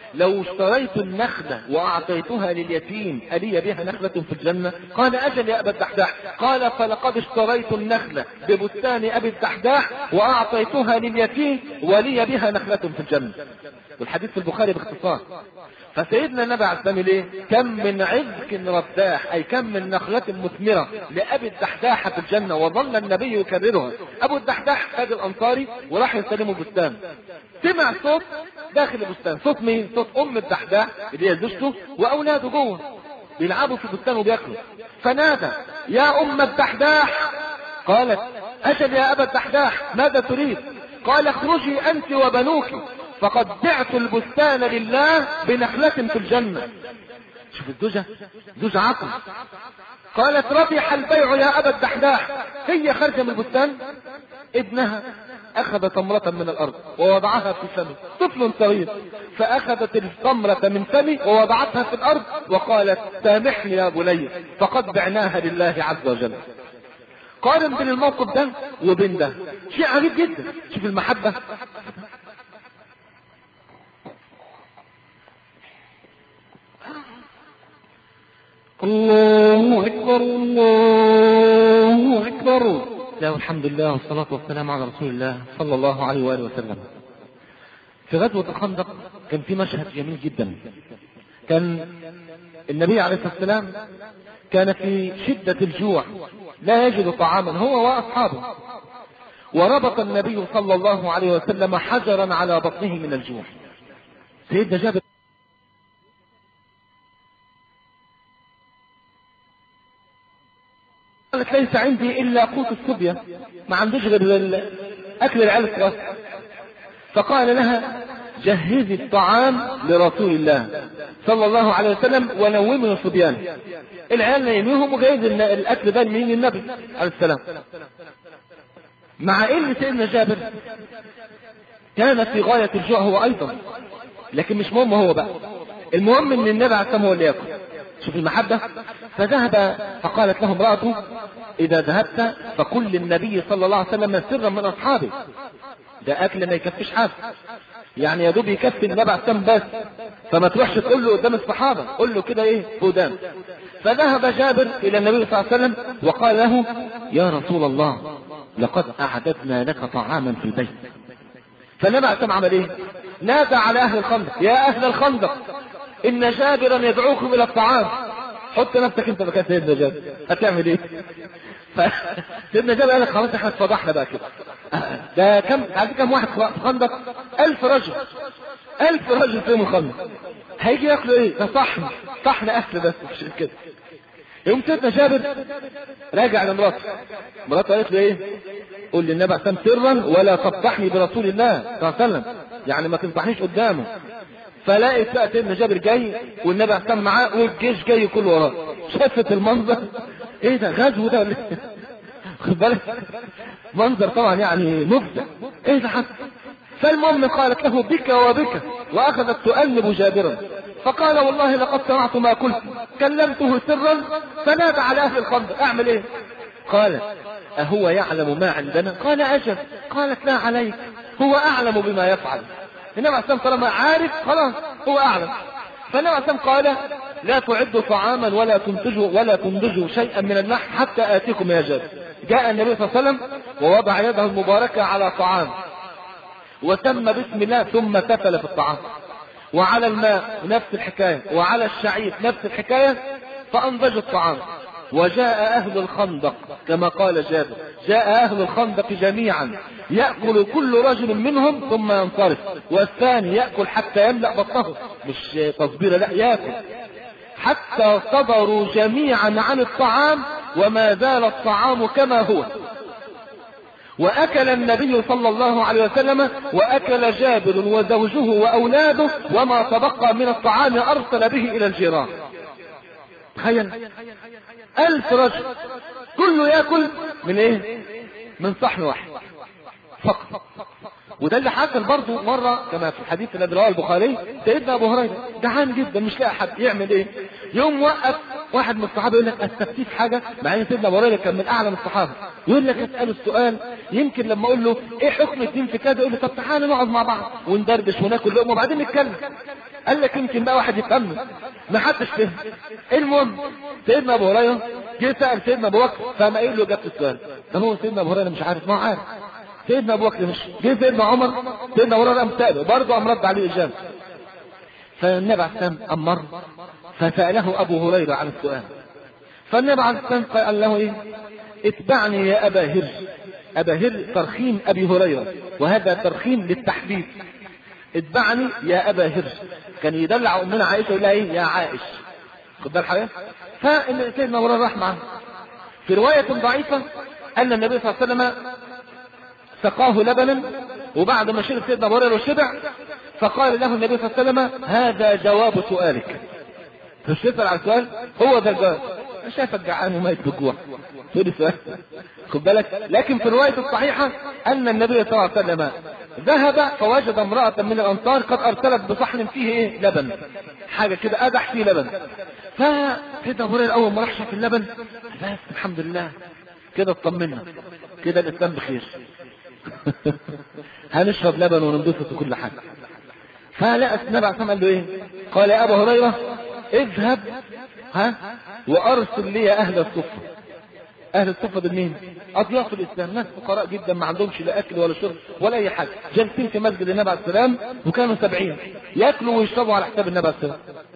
لو اشتريت النخلة وأعطيتها لليتيم ألي بها نخلة في الجنة؟ قال أجل يا أبا الدحداح. قال فلقد اشتريت النخلة ببستان أبي الدحداح وأعطيتها لليتيم ولي بها نخلة في الجنة. والحديث في البخاري باختصار. فسيدنا النبي عليه السلام ليه؟ كم من عذك رداح، أي كم من نخلة مثمرة لأبي الدحداح في الجنة، وظل النبي يكررها. أبو الدحداح خد الأنصاري وراح يستلموا البستان، سمع صوت داخل البستان. صوت مين؟ صوت أم الدحداح اللي هي زوجته وأولاده جوه بيلعبوا في البستان وبياكلوا. فنادى يا أم الدحداح. قالت أجل يا أبا الدحداح، ماذا تريد؟ قال اخرجي أنت وبنوك فقد بعت البستان لله بنخلة في الجنة. شوف الزوجة، زوجة عقل. قالت ربح البيع يا أبا الدحداح. هي خارجة من البستان، ابنها أخذ تمرة من الأرض ووضعها في فمه، طفل صغير، فأخذت التمرة من فمه ووضعتها في الأرض وقالت سامحني يا بني فقد بعناها لله عز وجل. قارن بين الموقف ده وبين ده، شيء عجيب جدا. شوف المحبة. الله أكبر الله أكبر. لا والحمد لله والصلاة والسلام على رسول الله صلى الله عليه وآله وسلم. في غزوة الخندق كان في مشهد جميل جدا. كان النبي عليه الصلاة والسلام كان في شدة الجوع لا يجد طعاما هو وأصحابه، وربط النبي صلى الله عليه وسلم حجرا على بطنه من الجوع. سيدنا جابر قالت ليس عندي إلا قوت الصبية، ما عنديش غير أكل العيال الصغار. فقال لها جهزي الطعام لرسول الله صلى الله عليه وسلم ونومي الصبيان. العيال نايمينهم وجايز الأكل ده من النبي عليه السلام. مع إن سيدنا جابر كان في غاية الجوع هو أيضا، لكن مش مهم هو بقى، المهم ان النبي عليه السلام هو اللي ياكل. شوف المحبة. فذهب فقالت له امرأته إذا ذهبت فقل للنبي صلى الله عليه وسلم سرا من أصحابه، ده أكل ما يكفيش حاجة، يعني يا دوب يكفي النبي عليه السلام بس، فما تروحش تقول له قدام الصحابة، قل له كده إيه قدام. فذهب جابر إلى النبي صلى الله عليه وسلم وقال له يا رسول الله لقد أعددنا لك طعاما في البيت. فالنبي عليه السلام عمل إيه؟ نادى على أهل الخندق يا أهل الخندق إن جابرا يدعوكم إلى الطعام. حط نفسك أنت مكان سيدنا جابر، هتعمل إيه؟ فسيدنا جابر قال لك خلاص احنا اتفضحنا بقى كده. ده كم عندي كم واحد في خندق؟ ألف رجل، ألف رجل فيهم الخندق، هيجي ياكلوا إيه؟ ده صحن صحن أكل بس مش كده. يوم سيدنا جابر راجع لمراته، مراته قالت له إيه؟ قول للنبي عليه سرا ولا تفضحني برسول الله صلى الله عليه وسلم، يعني ما تنصحنيش قدامه. فلاقي بقى سيدنا جابر جاي والنبي عليه معاه والجيش جاي كله وراه. شافت المنظر ايه ده؟ غزو ده ولا ايه؟ خد بالك منظر طبعا يعني مفزع. ايه ده حصل؟ فالمهم قالت له بك وبك، واخذت تؤنب جابرا. فقال والله لقد سمعت ما قلت، كلمته سرا فنادى على اهل الخندق. اعمل ايه؟ قال اهو يعلم ما عندنا؟ قال اجل. قالت لا عليك، هو اعلم بما يفعل. النبي عليه الصلاة والسلام طالما عارف خلاص هو اعلم. فالنبي عليه الصلاة والسلام قال لا تعدوا طعاما ولا تنتجوا ولا تنتجوا شيئا من اللحم حتى آتيكم يا جابر. جاء النبي صلى الله عليه وسلم ووضع يده المباركة على طعام وتم بسم الله ثم تفل في الطعام، وعلى الماء نفس الحكاية، وعلى الشعير نفس الحكاية، فأنضج الطعام. وجاء أهل الخندق كما قال جابر، جاء أهل الخندق جميعا يأكل كل رجل منهم ثم ينصرف، والثاني يأكل حتى يملأ بطنه، مش تصبير لا، يأكل حتى صبروا جميعا عن الطعام وما زال الطعام كما هو. وأكل النبي صلى الله عليه وسلم وأكل جابر وزوجه وأولاده، وما تبقى من الطعام أرسل به إلى الجيران. تخيل ألف رجل كله يأكل من إيه؟ من صحن واحد فقط. وده اللي حصل برضه مرة كما في الحديث الذي رواه البخاري، سيدنا أبو هريرة جعان جدا مش لاقي حد يعمل إيه؟ يوم وقف واحد من الصحابة يقول لك استفتيك حاجة، مع ان سيدنا أبو هريرة كان من أعلم الصحابة، يقول لك اسأله السؤال يمكن لما أقول له إيه حكم الدين في كذا يقول له طب تعالى نقعد مع بعض وندردش وناكل لقمة وبعدين نتكلم. قال لك يمكن بقى واحد يفهم، ما حدش فهم. المهم سيدنا ابو هريره جه سال سيدنا ابو بكر، فما قايل له اجابه السؤال. ده هو سيدنا ابو هريره مش عارف، ما هو عارف. سيدنا ابو بكر مش جه سيدنا عمر، سيدنا ابو هريره قام ساله برضه، قام رد عليه اجابه. فالنبي عليه السلام امر فساله ابو هريره عن السؤال، فالنبي عليه السلام قال له ايه؟ اتبعني يا ابا هر. ابا هر ترخيم ابي هريره، وهذا ترخيم للتحديث. اتبعني يا ابا هر، كان يدلع امنا عائشه يقول لها ايه؟ يا عائش. خد بالك حضرتك؟ فسيدنا ابو هريره راح معاه. في روايه ضعيفه ان النبي صلى الله عليه وسلم سقاه لبنا، وبعد ما شرب سيدنا ابو هريره وشبع فقال له النبي صلى الله عليه وسلم هذا جواب سؤالك. تسأل على السؤال هو ذا الجواب. شافك جعان وميت بالجوع تقول سؤال. خد بالك. لكن في الروايه الصحيحه ان النبي صلى الله عليه وسلم ذهب فوجد امراه من الانصار قد ارسلت بصحن فيه ايه؟ لبن، حاجه كده قدح فيه لبن. فسيدنا ابو هريره اول ما راح شاف اللبن بس الحمد لله كده اطمنا، كده الاسلام بخير. هنشرب لبن وننبسط وكل حاجه. فلقى النبي عليه الصلاه والسلام قال له ايه؟ قال يا ابا هريره اذهب ها وارسل لي اهل الصفه. اهل الصفه دول مين؟ اضياف الاسلام، ناس فقراء جدا ما عندهمش لا اكل ولا شرب ولا اي حاجه، جالسين في مسجد النبي عليه السلام وكانوا سبعين ياكلوا ويشربوا على حساب النبي عليه السلام.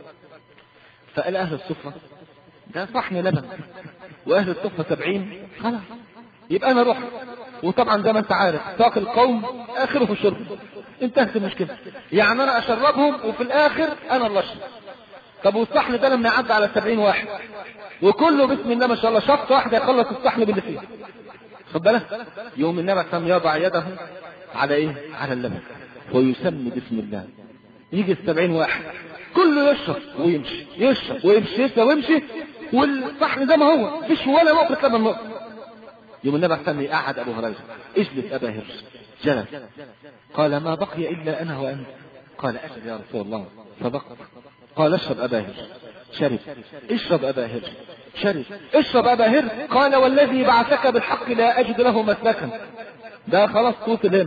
فقال اهل الصفه ده صحن لبن واهل الصفه سبعين، خلاص يبقى انا اروح. وطبعا زي ما انت عارف ساق القوم اخره في الشرب، انتهت المشكله. يعني انا اشربهم وفي الاخر انا اللي اشرب. طب والصحن ده لما يعدي على سبعين واحد وكله بسم الله ما شاء الله شخص واحد يخلص الصحن باللي فيه، خد بالك؟ يوم النبي صلى الله عليه وسلم يضع يده على ايه؟ على اللبن ويسمي بسم الله. يجي السبعين واحد كله يشرب ويمشي، يشرب ويمشي، يشرب ويمشي، والصحن ده ما هو مفيش ولا نقطه لبن نقطه. يوم النبي صلى الله عليه وسلم قعد ابو هريره اجلس ابا هر، جلس. قال ما بقي الا انا وانت. قال اشرب يا رسول الله. صدقت. قال اشرب ابا هر. شرب. اشرب ابا هر. شرب. اشرب ابا هر. قال والذي بعثك بالحق لا اجد له مسلكا. ده خلاص صوت الهم.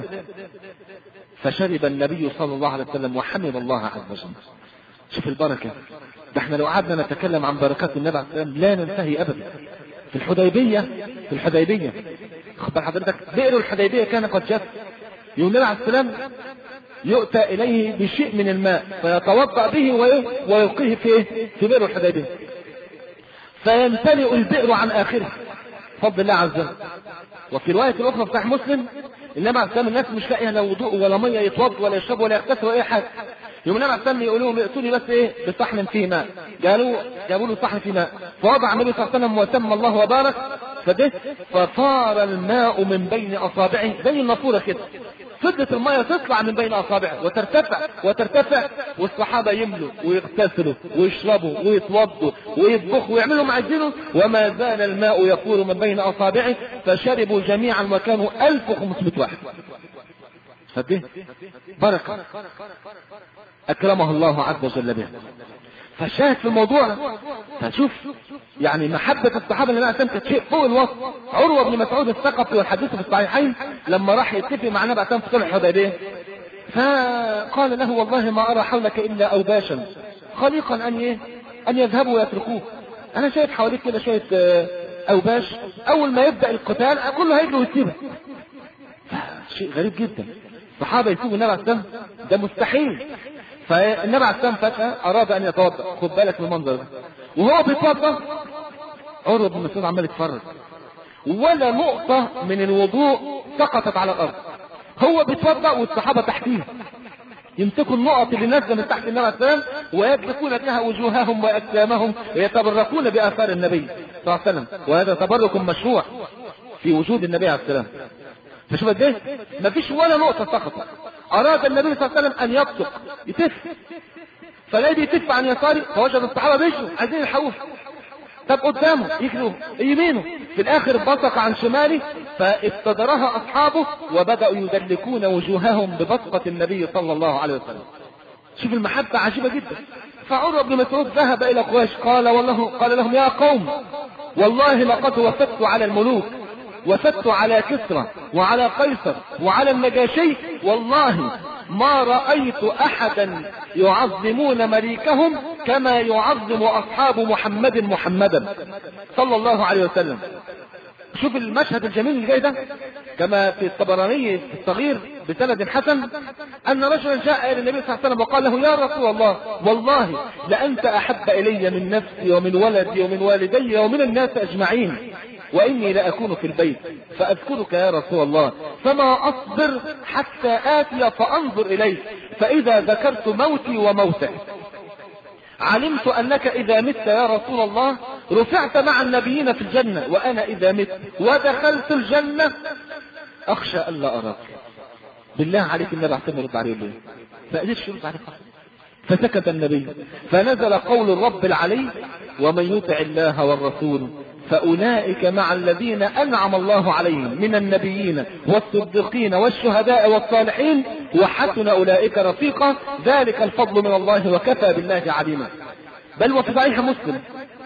فشرب النبي صلى الله عليه وسلم وحمد الله عز وجل. شوف البركه. ده احنا لو قعدنا نتكلم عن بركات النبي عليه السلام لا ننتهي ابدا. في الحديبيه في الحديبيه خد حضرتك بئر الحديبيه كان قد جف. يوم النبي عليه السلام يؤتى اليه بشيء من الماء فيتوضا به ويلقيه في في بئر الحديبيه فيمتلئ البئر عن اخره بفضل الله عز وجل. وفي روايه اخرى في صحيح مسلم النبي عليه السلام الناس مش لاقيه لا وضوء ولا ميه يتوضا ولا يشرب ولا يغتسل ولا اي حاجه. يوم النبي عليه السلام يقولوا لهم ائتوني بس ايه بصحن فيه ماء. قالوا جابوا له صحن فيه ماء فوضع النبي صلى الله عليه وسلم وسمى الله وبارك فده فصار الماء من بين اصابعه زي النافوره كده. فضلت الميه تطلع من بين اصابعه وترتفع وترتفع والصحابه يملوا ويغتسلوا ويشربوا ويتوضوا ويطبخوا ويعملوا ما عايزينه وما زال الماء يفور من بين اصابعه فشربوا جميعا وكانوا ألف وخمسمائة واحد. فده بركه اكرمه الله عز وجل بها. فشاهد في الموضوع فشوف يعني محبة الصحابة اللي كانت كانت شيء فوق الوصف. عروة بن مسعود الثقفي والحديث في الصحيحين لما راح يتفق مع النبي عليه في صلح الحديبية فقال له والله ما أرى حولك إلا أوباشا خليقا أن إيه أن يذهبوا ويتركوه. أنا شايف حواليك كده شوية أوباش أول ما يبدأ القتال كله هيجري ويسيبه. شيء غريب جدا الصحابة يسيبوا النبي عليه السلام ده مستحيل. فالنبي عليه السلام فجأة أراد أن يتوضأ. خد بالك من المنظر ده وهو بيتوضأ عروة بن مسعود عمال يتفرج ولا نقطة من الوضوء سقطت على الأرض. هو بيتوضأ والصحابة تحتيه يمسكوا النقط اللي نازله من تحت النبي عليه السلام ويدلكون لها وجوههم واجسامهم ويتبركون بآثار النبي صلى الله عليه وسلم. وهذا تبرك مشروع في وجود النبي عليه السلام. فشوف قد ايه مفيش ولا نقطه سقطت. اراد النبي صلى الله عليه وسلم ان يبصق يتف فلا يتف عن يساره فوجد الصحابه بيشوا عايزين يلحقوه. طب قدامه يجروا يمينه في الاخر بصق عن شماله فابتدرها اصحابه وبداوا يدلكون وجوههم ببصقه النبي صلى الله عليه وسلم. شوف المحبه عجيبه جدا. فعروة بن مسعود ذهب الى قريش قال والله قال لهم يا قوم والله لقد وفدت على الملوك وفدت على كسرى وعلى قيصر وعلى النجاشي والله ما رأيت أحدا يعظمون مليكهم كما يعظم أصحاب محمد محمدا صلى الله عليه وسلم. شوف المشهد الجميل اللي جاي ده، كما في الطبراني الصغير بسند حسن أن رجلا جاء إلى النبي صلى الله عليه وسلم وقال له: يا رسول الله، والله لأنت أحب إلي من نفسي ومن ولدي ومن والدي ومن الناس أجمعين، وإني لأكون في البيت فأذكرك يا رسول الله، فما أصبر حتى آتي فأنظر إليك، فإذا ذكرت موتي وموتك علمت أنك إذا مت يا رسول الله رفعت مع النبيين في الجنة، وأنا إذا مت ودخلت الجنة أخشى ألا أراك. بالله عليك النبي عليه يرد عليه ليه؟ فقدرش يرد عليه. فسكت النبي، فنزل قول الرب العلي: ومن يطع الله والرسول فأولئك مع الذين أنعم الله عليهم من النبيين والصديقين والشهداء والصالحين وحسن أولئك رفيقا، ذلك الفضل من الله وكفى بالله عليما. بل وفي صحيح مسلم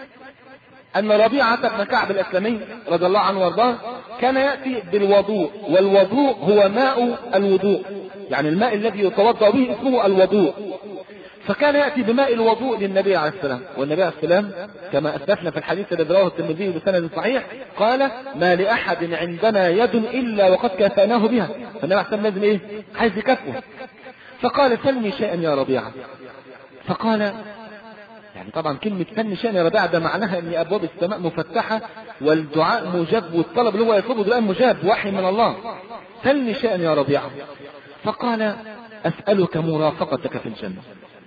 أن ربيعة بن كعب الأسلمي رضي الله عنه وارضاه كان يأتي بالوضوء، والوضوء هو ماء الوضوء، يعني الماء الذي يتوضأ به اسمه الوضوء. فكان يأتي بماء الوضوء للنبي عليه السلام، والنبي عليه السلام كما أسلفنا في الحديث الذي رواه الترمذي بسند صحيح قال: ما لأحد عندنا يد إلا وقد كفاناه بها. فالنبي عليه السلام لازم إيه؟ عايز يكفه. فقال: سلني شيئا يا ربيعة. فقال، يعني طبعا كلمة سلني شيئا يا ربيعة ده معناها ان ابواب السماء مفتحة والدعاء مجاب والطلب اللي هو يطلبه الان مجاب، وحي من الله. سلني شيئا يا ربيعة. فقال: أسألك مرافقتك في الجنة.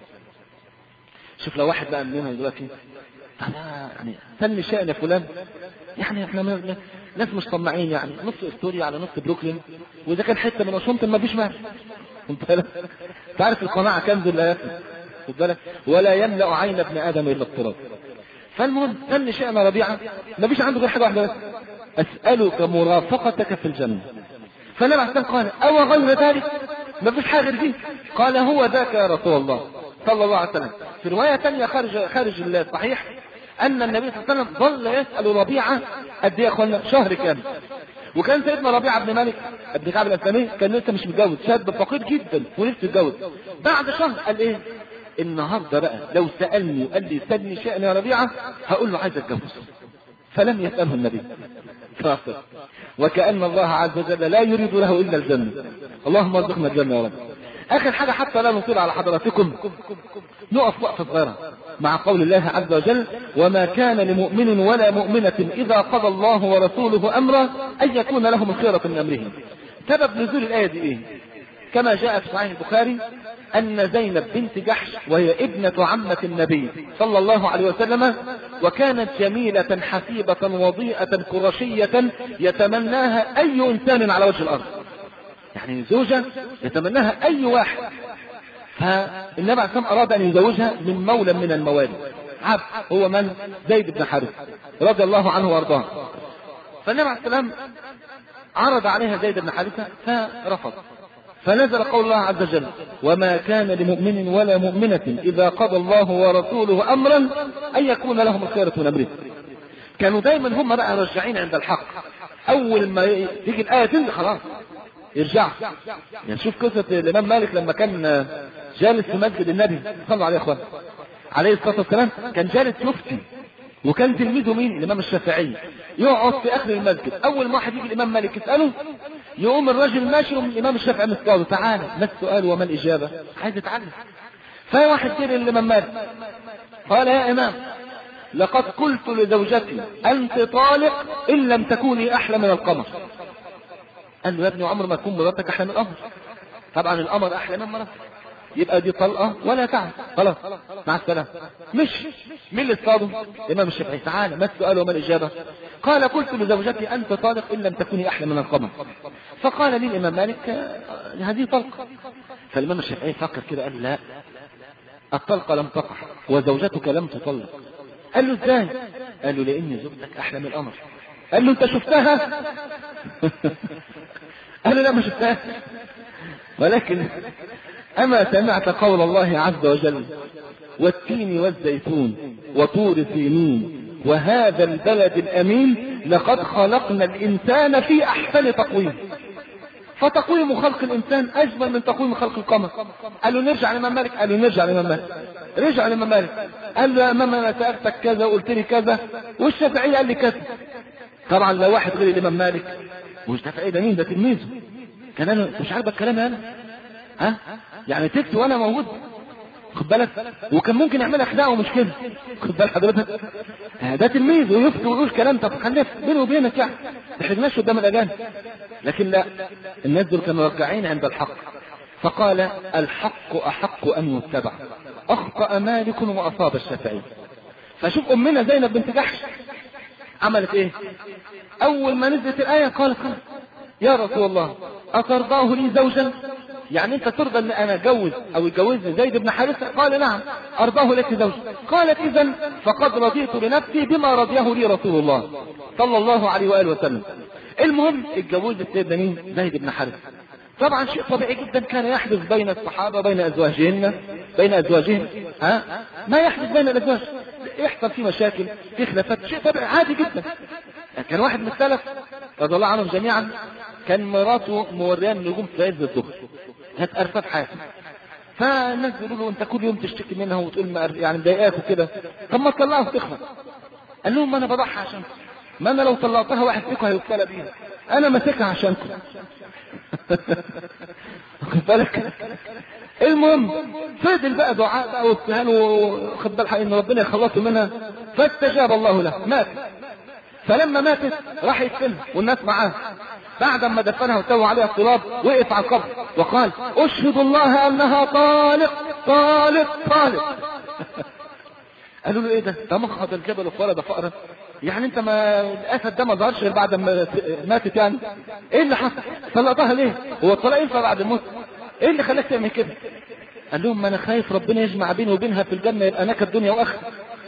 شوف لو واحد بقى مننا دلوقتي يعني سلني شيئا يا فلان، يعني احنا ناس مش طماعين، يعني نص استوريا على نص بروكلين، واذا كان حته من واشنطن ما فيش مال. انت عارف القناعه كنز لا يفنى، خد بالك، ولا يملا عين ابن ادم الا التراب. فالمهم سلني شيئا يا ربيعه، ما فيش عنده غير حاجه واحده بس: اسالك مرافقتك في الجنه. فالنبي عليه الصلاه والسلام قال: او غير ذلك؟ ما فيش حاجه غير دي؟ قال: هو ذاك يا رسول الله صلى الله عليه وسلم. في رواية ثانية خارج خارج الصحيح أن النبي صلى الله عليه وسلم ظل يسأل ربيعة قد إيه يا أخوانا؟ شهر كامل. وكان سيدنا ربيعة بن مالك ابن كعب الأسلمي كان لسه مش متجوز، شاب فقير جدا ونفسه يتجوز. بعد شهر قال إيه؟ النهارده بقى لو سألني وقال لي سلني شيئا يا ربيعة هقول له عايز أتجوز. فلم يسأله النبي فاصل، وكأن الله عز وجل لا يريد له إلا الجنة. اللهم ارزقنا الجنة يا رب. آخر حاجة حتى لا نطيل على حضراتكم، نقف وقفة صغيرة مع قول الله عز وجل: وما كان لمؤمن ولا مؤمنة إذا قضى الله ورسوله أمرا أن يكون لهم الخيرة من أمرهم. سبب نزول الآية دي إيه؟ كما جاء في صحيح البخاري أن زينب بنت جحش وهي ابنة عمة النبي صلى الله عليه وسلم، وكانت جميلة حسيبة وضيئة قرشية يتمناها أي إنسان على وجه الأرض، يعني زوجة يتمناها أي واحد. فالنبي عليه الصلاة والسلام أراد أن يزوجها من مولى من الموالي، عبد هو من؟ زيد بن حارثة رضي الله عنه وارضاه. فالنبي عليه السلام عرض عليها زيد بن حارثة فرفض، فنزل قول الله عز وجل: وما كان لمؤمن ولا مؤمنة إذا قضى الله ورسوله أمرا أن يكون لهم الخيرة من أمرهم. كانوا دايما هم بقى رجعين عند الحق، أول ما تيجي الآية تنزل خلاص يرجع. يعني شوف قصة الإمام مالك لما كان جالس في مسجد النبي صلى الله عليه وسلم عليه الصلاة والسلام، كان جالس يفتي، وكان تلميذه مين؟ الإمام الشافعي. يقعد في آخر المسجد، أول ما واحد يجي الإمام مالك يسأله يقوم الرجل ماشي ومن الإمام الشافعي مسأله: تعالى ما السؤال وما الإجابة؟ عايز يتعلم. فأي واحد جه للإمام مالك قال: يا إمام، لقد قلت لزوجتي أنت طالق إن لم تكوني أحلى من القمر. قال له: يا ابني عمر ما تكون مراتك أحلى من القمر. طبعا القمر أحلى من مراتك، يبقى دي طلقة ولا تعب، خلاص مع السلامة. مش مين اللي اصطاده؟ الإمام الشافعي. تعالى ما السؤال وما الإجابة؟ قال: قلت لزوجتي أنت طالق إن لم تكوني أحلى من القمر. فقال لي الإمام مالك: هذه طلقة. فالإمام الشافعي فكر كده قال: لا، الطلقة لم تقع وزوجتك لم تطلق. قال له: ازاي؟ قال له: لأن زوجتك أحلى من القمر. قال له: انت شفتها؟ قال له: لا ما شفتها، ولكن أما سمعت قول الله عز وجل: والتين والزيتون وطور سينين وهذا البلد الأمين لقد خلقنا الإنسان في أحسن تقويم. فتقويم خلق الانسان اجمل من تقويم خلق القمر. قال له نرجع لامام مالك، قال له نرجع لامام مالك، رجع لامام مالك، قال له يا امام انا سالتك كذا وقلت لي كذا والشافعي قال لي كذا. طبعا لو واحد غير الامام مالك، والشافعي ده مين؟ ده تلميذه، كان انا مش عارف الكلام انا ها يعني تكت وانا موجود، خد بالك، وكان ممكن يعملها خداع ومشكله، خد بال حضرتك، ده تلميذ ويفتي ويقول كلام طب خلينا بيني وبينك يعني ما تحرجناش قدام الاجانب. لكن لا، الناس دول كانوا راجعين عند الحق، فقال الحق احق ان يتبع، اخطا مالك واصاب الشافعي. فشوف امنا زينب بنت جحش عملت ايه؟ اول ما نزلت الايه قالت يا رسول الله اترضاه لي زوجا؟ يعني انت ترضى ان انا اتجوز او يتجوزني زيد بن حارثه؟ قال نعم ارضاه لك زوجا. قالت اذا فقد رضيت لنفسي بما رضيه لي رسول الله صلى الله عليه واله وسلم. المهم اتجوزت سيدنا مين؟ زيد بن حارثه. طبعا شيء طبيعي جدا كان يحدث بين الصحابه بين ازواجهن بين ازواجهم ها ما يحدث بين الازواج، يحصل في مشاكل في خلافات، شيء طبيعي عادي جدا. كان واحد من السلف رضي الله عنهم جميعا كان مراته موريان نجوم في عز الظهر، كانت ارفف حياته، فالناس بيقولوا له انت كل يوم تشتكي منها وتقول ما يعني مضايقاك وكده، طب ما تطلعها وتخلص. قال لهم ما انا بضحي عشانكم، ما انا لو طلعتها واحد فيكم هيبتلى بيها، انا ماسكها عشانكم. واخد بالك؟ المهم فضل بقى دعاء بقى وابتهال وخد بالك ان ربنا يخلصه منها، فاستجاب الله له، مات. فلما ماتت راح يدفنها والناس معاه، بعد ما دفنها وسوى عليها التراب وقف على القبر وقال اشهد الله انها طالق طالق طالق. قالوا له ايه ده؟ ده مخض الجبل وفرد فأرة، يعني انت ما الاسد ده ما ظهرش غير بعد ما ماتت يعني؟ ايه اللي حصل؟ طلقتها ليه؟ هو الطلاق ينفع بعد الموت؟ ايه اللي خلاك تعمل كده؟ قال لهم ما انا خايف ربنا يجمع بيني وبينها في الجنه يبقى نكد الدنيا واخره.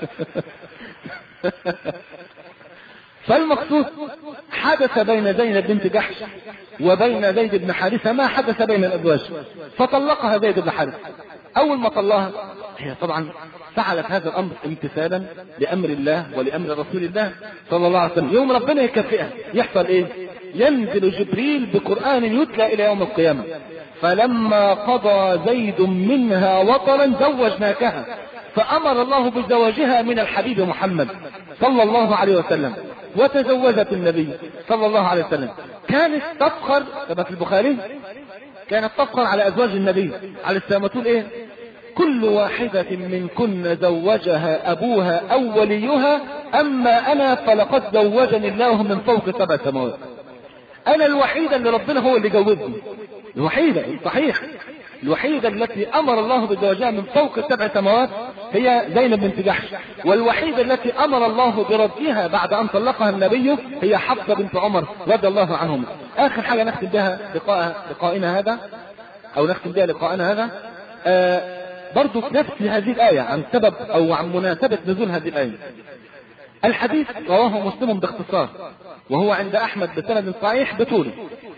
فالمقصود حدث بين زينب بنت جحش وبين زيد بن حارثة ما حدث بين الأزواج، فطلقها زيد بن حارثة. أول ما طلقها هي طبعا فعلت هذا الأمر امتثالا لأمر الله ولأمر رسول الله صلى الله عليه وسلم. يوم ربنا يكافئها يحصل إيه؟ ينزل جبريل بقرآن يتلى إلى يوم القيامة، فلما قضى زيد منها وطرا زوجناكها، فأمر الله بزواجها من الحبيب محمد صلى الله عليه وسلم، وتزوجت النبي صلى الله عليه وسلم. كانت تفخر كما في البخاري، كانت تفخر على أزواج النبي عليه السلام، تقول إيه؟ كل واحدة من كن زوجها أبوها أو وليها، أما أنا فلقد زوجني الله من فوق سبع سماوات. أنا الوحيدة اللي ربنا هو اللي جوزني، الوحيدة صحيح، الوحيدة التي أمر الله بزواجها من فوق سبع سماوات هي زينب بنت جحش، والوحيدة التي أمر الله برضيها بعد أن طلقها النبي هي حفصة بنت عمر رضي الله عنهم. آخر حاجة نختم بها لقاء لقائنا هذا أو نختم بها لقائنا هذا آه برضو في نفس هذه الآية عن سبب أو عن مناسبة نزول هذه الآية. الحديث رواه مسلم باختصار، وهو عند أحمد بسند صحيح بطوله،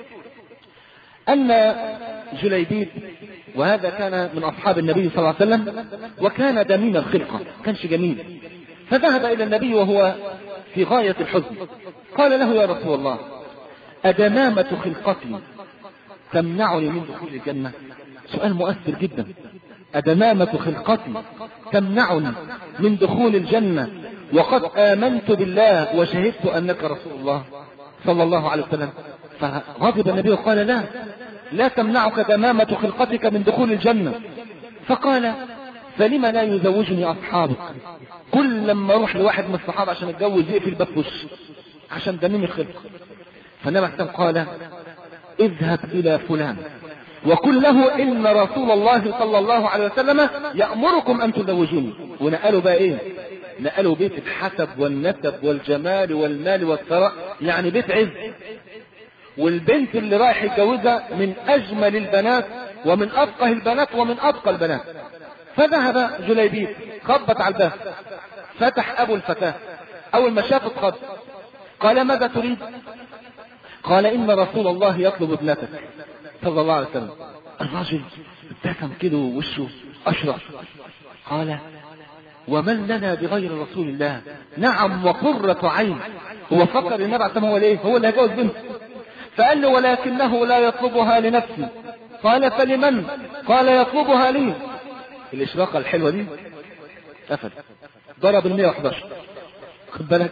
أن جليبيب، وهذا كان من أصحاب النبي صلى الله عليه وسلم وكان دميم الخلقة، كانش جميل، فذهب إلى النبي وهو في غاية الحزن، قال له يا رسول الله أدمامة خلقتي تمنعني من دخول الجنة؟ سؤال مؤثر جدا. أدمامة خلقتي تمنعني من دخول الجنة وقد آمنت بالله وشهدت أنك رسول الله صلى الله عليه وسلم. فغضب النبي وقال لا لا تمنعك دمامة خلقتك من دخول الجنة. فقال فلما لا يزوجني أصحابك؟ كل لما أروح لواحد من الصحابة عشان أتجوز يقفل الباب في وشي عشان دميم الخلق. فالنبي قال اذهب إلى فلان وقل له إن رسول الله صلى الله عليه وسلم يأمركم أن تزوجوني. ونقلوا بقى إيه؟ نقلوا بيت الحسب والنسب والجمال والمال والثراء، يعني بيت عز، والبنت اللي رايح يتجوزها من أجمل البنات ومن أفقه البنات ومن أتقى البنات. فذهب جليبيب خبط على الباب، فتح أبو الفتاة، أول ما شافت خط قال ماذا تريد؟ قال إن رسول الله يطلب ابنتك صلى الله عليه وسلم. الرجل ابتسم كده ووشه أشرح، قال ومن لنا بغير رسول الله؟ نعم وقرة عين. هو فكر النبي عليه الصلاة والسلام هو الايه؟ هو اللي هيجوز بنته. فقال له ولكنه لا يطلبها لنفسي. قال فلمن؟ قال يطلبها لي. الإشراقة الحلوة دي قفل، ضرب المية وحداشر، خد بالك.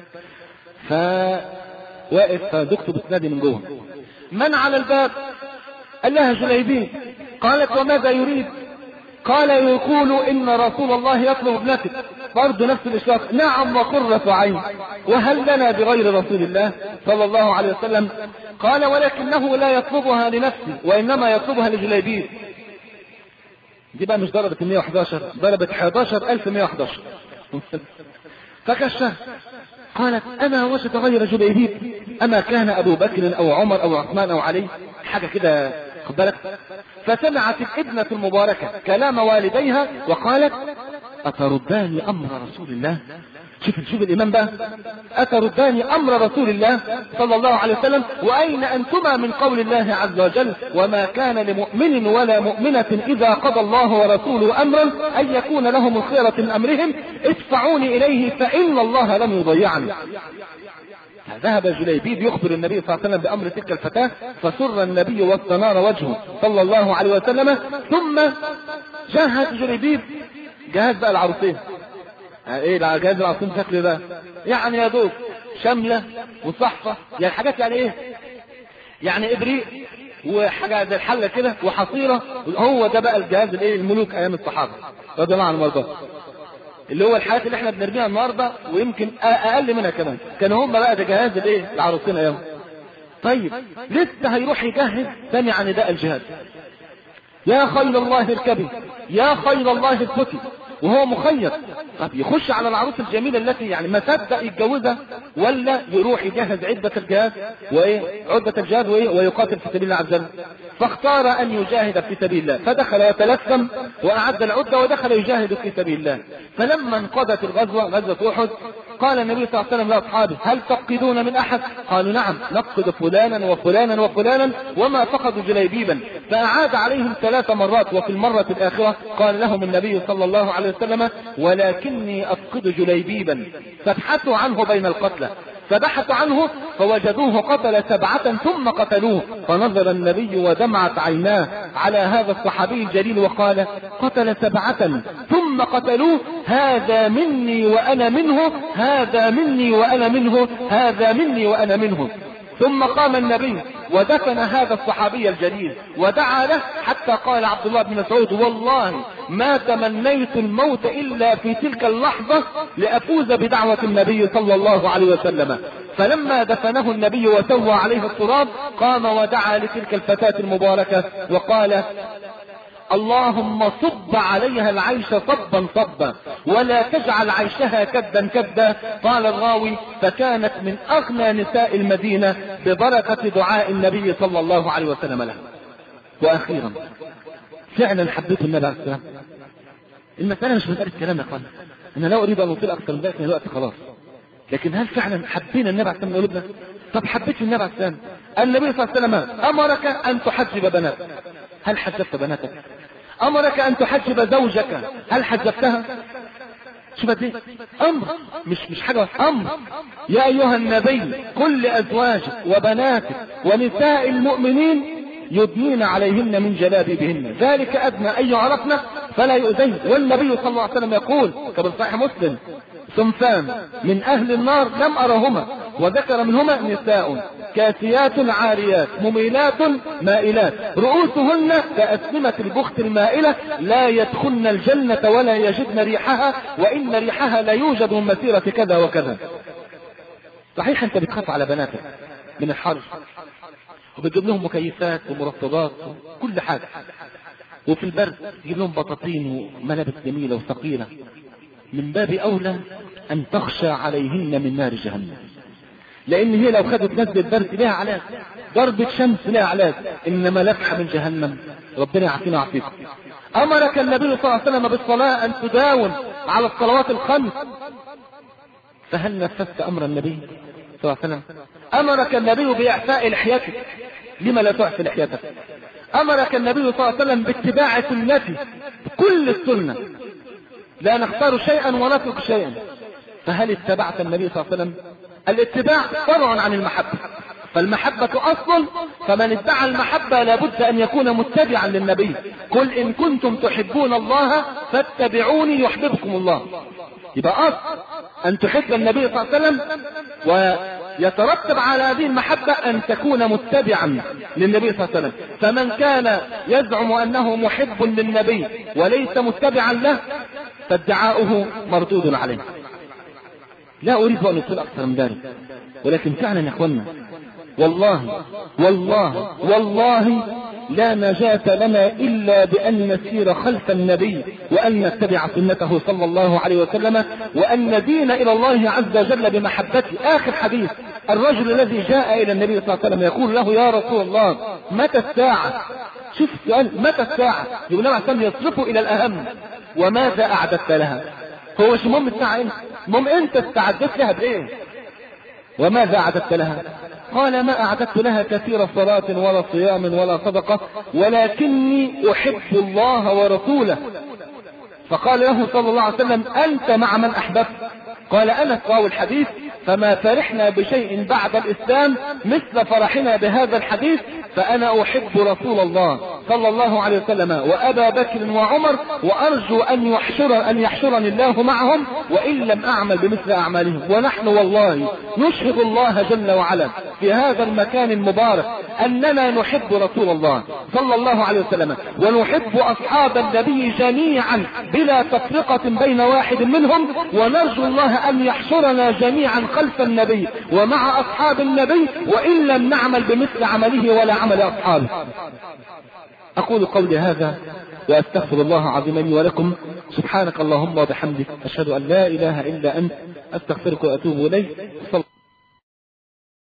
فواقف فدكتور بتنادي من جوه، من على الباب؟ قال لها جليبيب. قالت وماذا يريد؟ قال يقول إن رسول الله يطلب ابنتك. برضه نفس الإشراق، نعم وقرة عين، وهل لنا بغير رسول الله صلى الله عليه وسلم؟ قال ولكنه لا يطلبها لنفسه وإنما يطلبها لجليبيب. دي بقى مش ضربت مية وحداشر، ضربت حداشر ألف ومية وحداشر. فكشف. قالت أنا وجد غير جليبيب؟ أما كان أبو بكر أو عمر أو عثمان أو علي حاجة كده، خد بالك. فسمعت الابنة المباركة كلام والديها وقالت أتردان أمر رسول الله؟ شوف شوف الإمام بقى، أتردان أمر رسول الله صلى الله عليه وسلم؟ وأين أنتما من قول الله عز وجل وما كان لمؤمن ولا مؤمنة إذا قضى الله ورسوله أمرا أن يكون لهم الخيرة من أمرهم ادفعوني إليه فإن الله لم يضيعني. ذهب جليبيب يخبر النبي صلى الله عليه وسلم بأمر تلك الفتاة، فسر النبي واستنار وجهه صلى الله عليه وسلم. ثم جهز جليبيب جهاز بقى العروسين. ايه جهاز العروسين شكله ده؟ يعني يا دوب شملة وصحفة، يعني حاجات يعني ايه؟ يعني ابريق وحاجة زي الحلة كده وحصيرة. هو ده بقى الجهاز الايه الملوك ايام الصحابة رضي الله عنهم وارضاهم، اللي هو الحاجات اللي احنا بنرميها النهارده ويمكن اقل منها كمان. كانوا هم بقى ده جهاز الايه العروسين ايام. طيب لسه هيروح يجهز، سمع نداء الجهاد، يا خيل الله اركبي، يا خيل الله اسكتي، وهو مخير. طب يخش على العروس الجميلة التي يعني ما صدق يتجوزها، ولا يروح يجهز عدة الجهاد وايه عدة الجهاد وايه ويقاتل في سبيل الله عز وجل؟ فاختار ان يجاهد في سبيل الله، فدخل يتلثم واعد العدة ودخل يجاهد في سبيل الله. فلما انقضت الغزوة غزوة احد قال النبي صلى الله عليه وسلم لاصحابه هل تفقدون من احد؟ قالوا نعم نفقد فلانا وفلانا وفلانا وما فقدوا جليبيبا. فاعاد عليهم ثلاث مرات، وفي المرة الاخرة قال لهم النبي صلى الله عليه وسلم ولكني افقد جليبيبا فابحثوا عنه بين القتلى. فبحثوا عنه فوجدوه قتل سبعة ثم قتلوه. فنظر النبي ودمعت عيناه على هذا الصحابي الجليل وقال قتل سبعة ثم قتلوه، هذا مني وأنا منه، هذا مني وأنا منه، هذا مني وأنا منه. ثم قام النبي ودفن هذا الصحابي الجليل ودعا له، حتى قال عبد الله بن مسعود والله ما تمنيت الموت إلا في تلك اللحظة لأفوز بدعوة النبي صلى الله عليه وسلم. فلما دفنه النبي وسوى عليه التراب قام ودعا لتلك الفتاة المباركة وقال اللهم صب عليها العيش صبا صبا ولا تجعل عيشها كدا كدا. قال الراوي فكانت من أغنى نساء المدينة ببركة دعاء النبي صلى الله عليه وسلم لها. وأخيرا فعلا حبيت النبي عليه السلام. المسألة مش مسألة كلام يا اخوان، أنا لا أريد أن أطيل أكثر من ذلك الوقت خلاص، لكن هل فعلا حبينا النبي عليه السلام قلوبنا؟ طب حبيت النبي عليه السلام، النبي صلى الله عليه وسلم أمرك أن تحجب بناتك، هل حجبت بناتك؟ أمرك أن تحجب زوجك، هل حجبتها؟ شوف دي أمر، مش مش حاجة، أمر. يا أيها النبي قل لأزواجك وبناتك ونساء المؤمنين يدنين عليهن من جلابيبهن ذلك أدنى أن يعرفن فلا يؤذين. والنبي صلى الله عليه وسلم يقول كما في صحيح مسلم صنفان من أهل النار لم أرهما، وذكر منهما نساء كاسيات عاريات مميلات مائلات رؤوسهن كأسنمة البخت المائلة لا يدخلن الجنة ولا يجدن ريحها وإن ريحها لا يوجد من مسيرة كذا وكذا. صحيح أنت بتخاف على بناتك من الحر وبتجيب لهم مكيفات ومرطبات وكل حاجة، وفي البرد تجيب لهم بطاطين وملابس جميلة وثقيلة، من باب أولى أن تخشى عليهن من نار جهنم، لأن هي لو خدت نزل البرد لها علاج، ضربة شمس لها علاج، إنما لفحة من جهنم ربنا يعافينا ويعافيكم. أمرك النبي صلى الله عليه وسلم بالصلاة أن تداوم على الصلوات الخمس، فهل نفذت أمر النبي صلى الله عليه وسلم؟ أمرك النبي بإعفاء لحيتك، لما لا تعفي لحيتك؟ أمرك النبي صلى الله عليه وسلم باتباع سنته، كل السنة لا نختار شيئا ونترك شيئا، فهل اتبعت النبي صلى الله عليه وسلم؟ الاتباع فرع عن المحبة، فالمحبة أصل، فمن ادعى المحبة لابد أن يكون متبعا للنبي. قل إن كنتم تحبون الله فاتبعوني يحببكم الله. يبقى أصل أن تحب النبي صلى الله عليه وسلم، ويترتب على هذه المحبة أن تكون متبعا للنبي صلى الله عليه وسلم. فمن كان يزعم أنه محب للنبي وليس متبعا له فادعاؤه مردود عليه. لا أريد أن أطول أكثر من ذلك، ولكن فعلا يا أخوانا والله والله والله لا نجاة لنا إلا بأن نسير خلف النبي، وأن نتبع سنته صلى الله عليه وسلم، وأن ندين إلى الله عز وجل بمحبته. آخر حديث، الرجل الذي جاء إلى النبي صلى الله عليه وسلم يقول له يا رسول الله متى الساعة؟ شوف السؤال، متى الساعة؟ يقول النبي صلى الله عليه وسلم يصرفه إلى الأهم، وماذا أعددت لها؟ هو مش مهم الساعة انت، مهم انت استعدت لها بإيه؟ وماذا أعددت لها؟ قال ما أعددت لها كثير صلاة ولا صيام ولا صدقة، ولكني أحب الله ورسوله. فقال له صلى الله عليه وسلم أنت مع من أحببت؟ قال أنس راوي الحديث فما فرحنا بشيء بعد الإسلام مثل فرحنا بهذا الحديث، فأنا أحب رسول الله صلى الله عليه وسلم وأبا بكر وعمر، وأرجو أن يحشر أن يحشرني الله معهم وإن لم أعمل بمثل أعمالهم. ونحن والله نشهد الله جل وعلا في هذا المكان المبارك أننا نحب رسول الله صلى الله عليه وسلم، ونحب أصحاب النبي جميعا بلا تفرقة بين واحد منهم، ونرجو الله أن يحشرنا جميعا خلف النبي ومع أصحاب النبي وإن لم نعمل بمثل عمله ولا عمل أصحابه. أقول قولي هذا وأستغفر الله عظيم لي ولكم. سبحانك اللهم وبحمدك، أشهد أن لا إله إلا أنت، أستغفرك وأتوب إليك.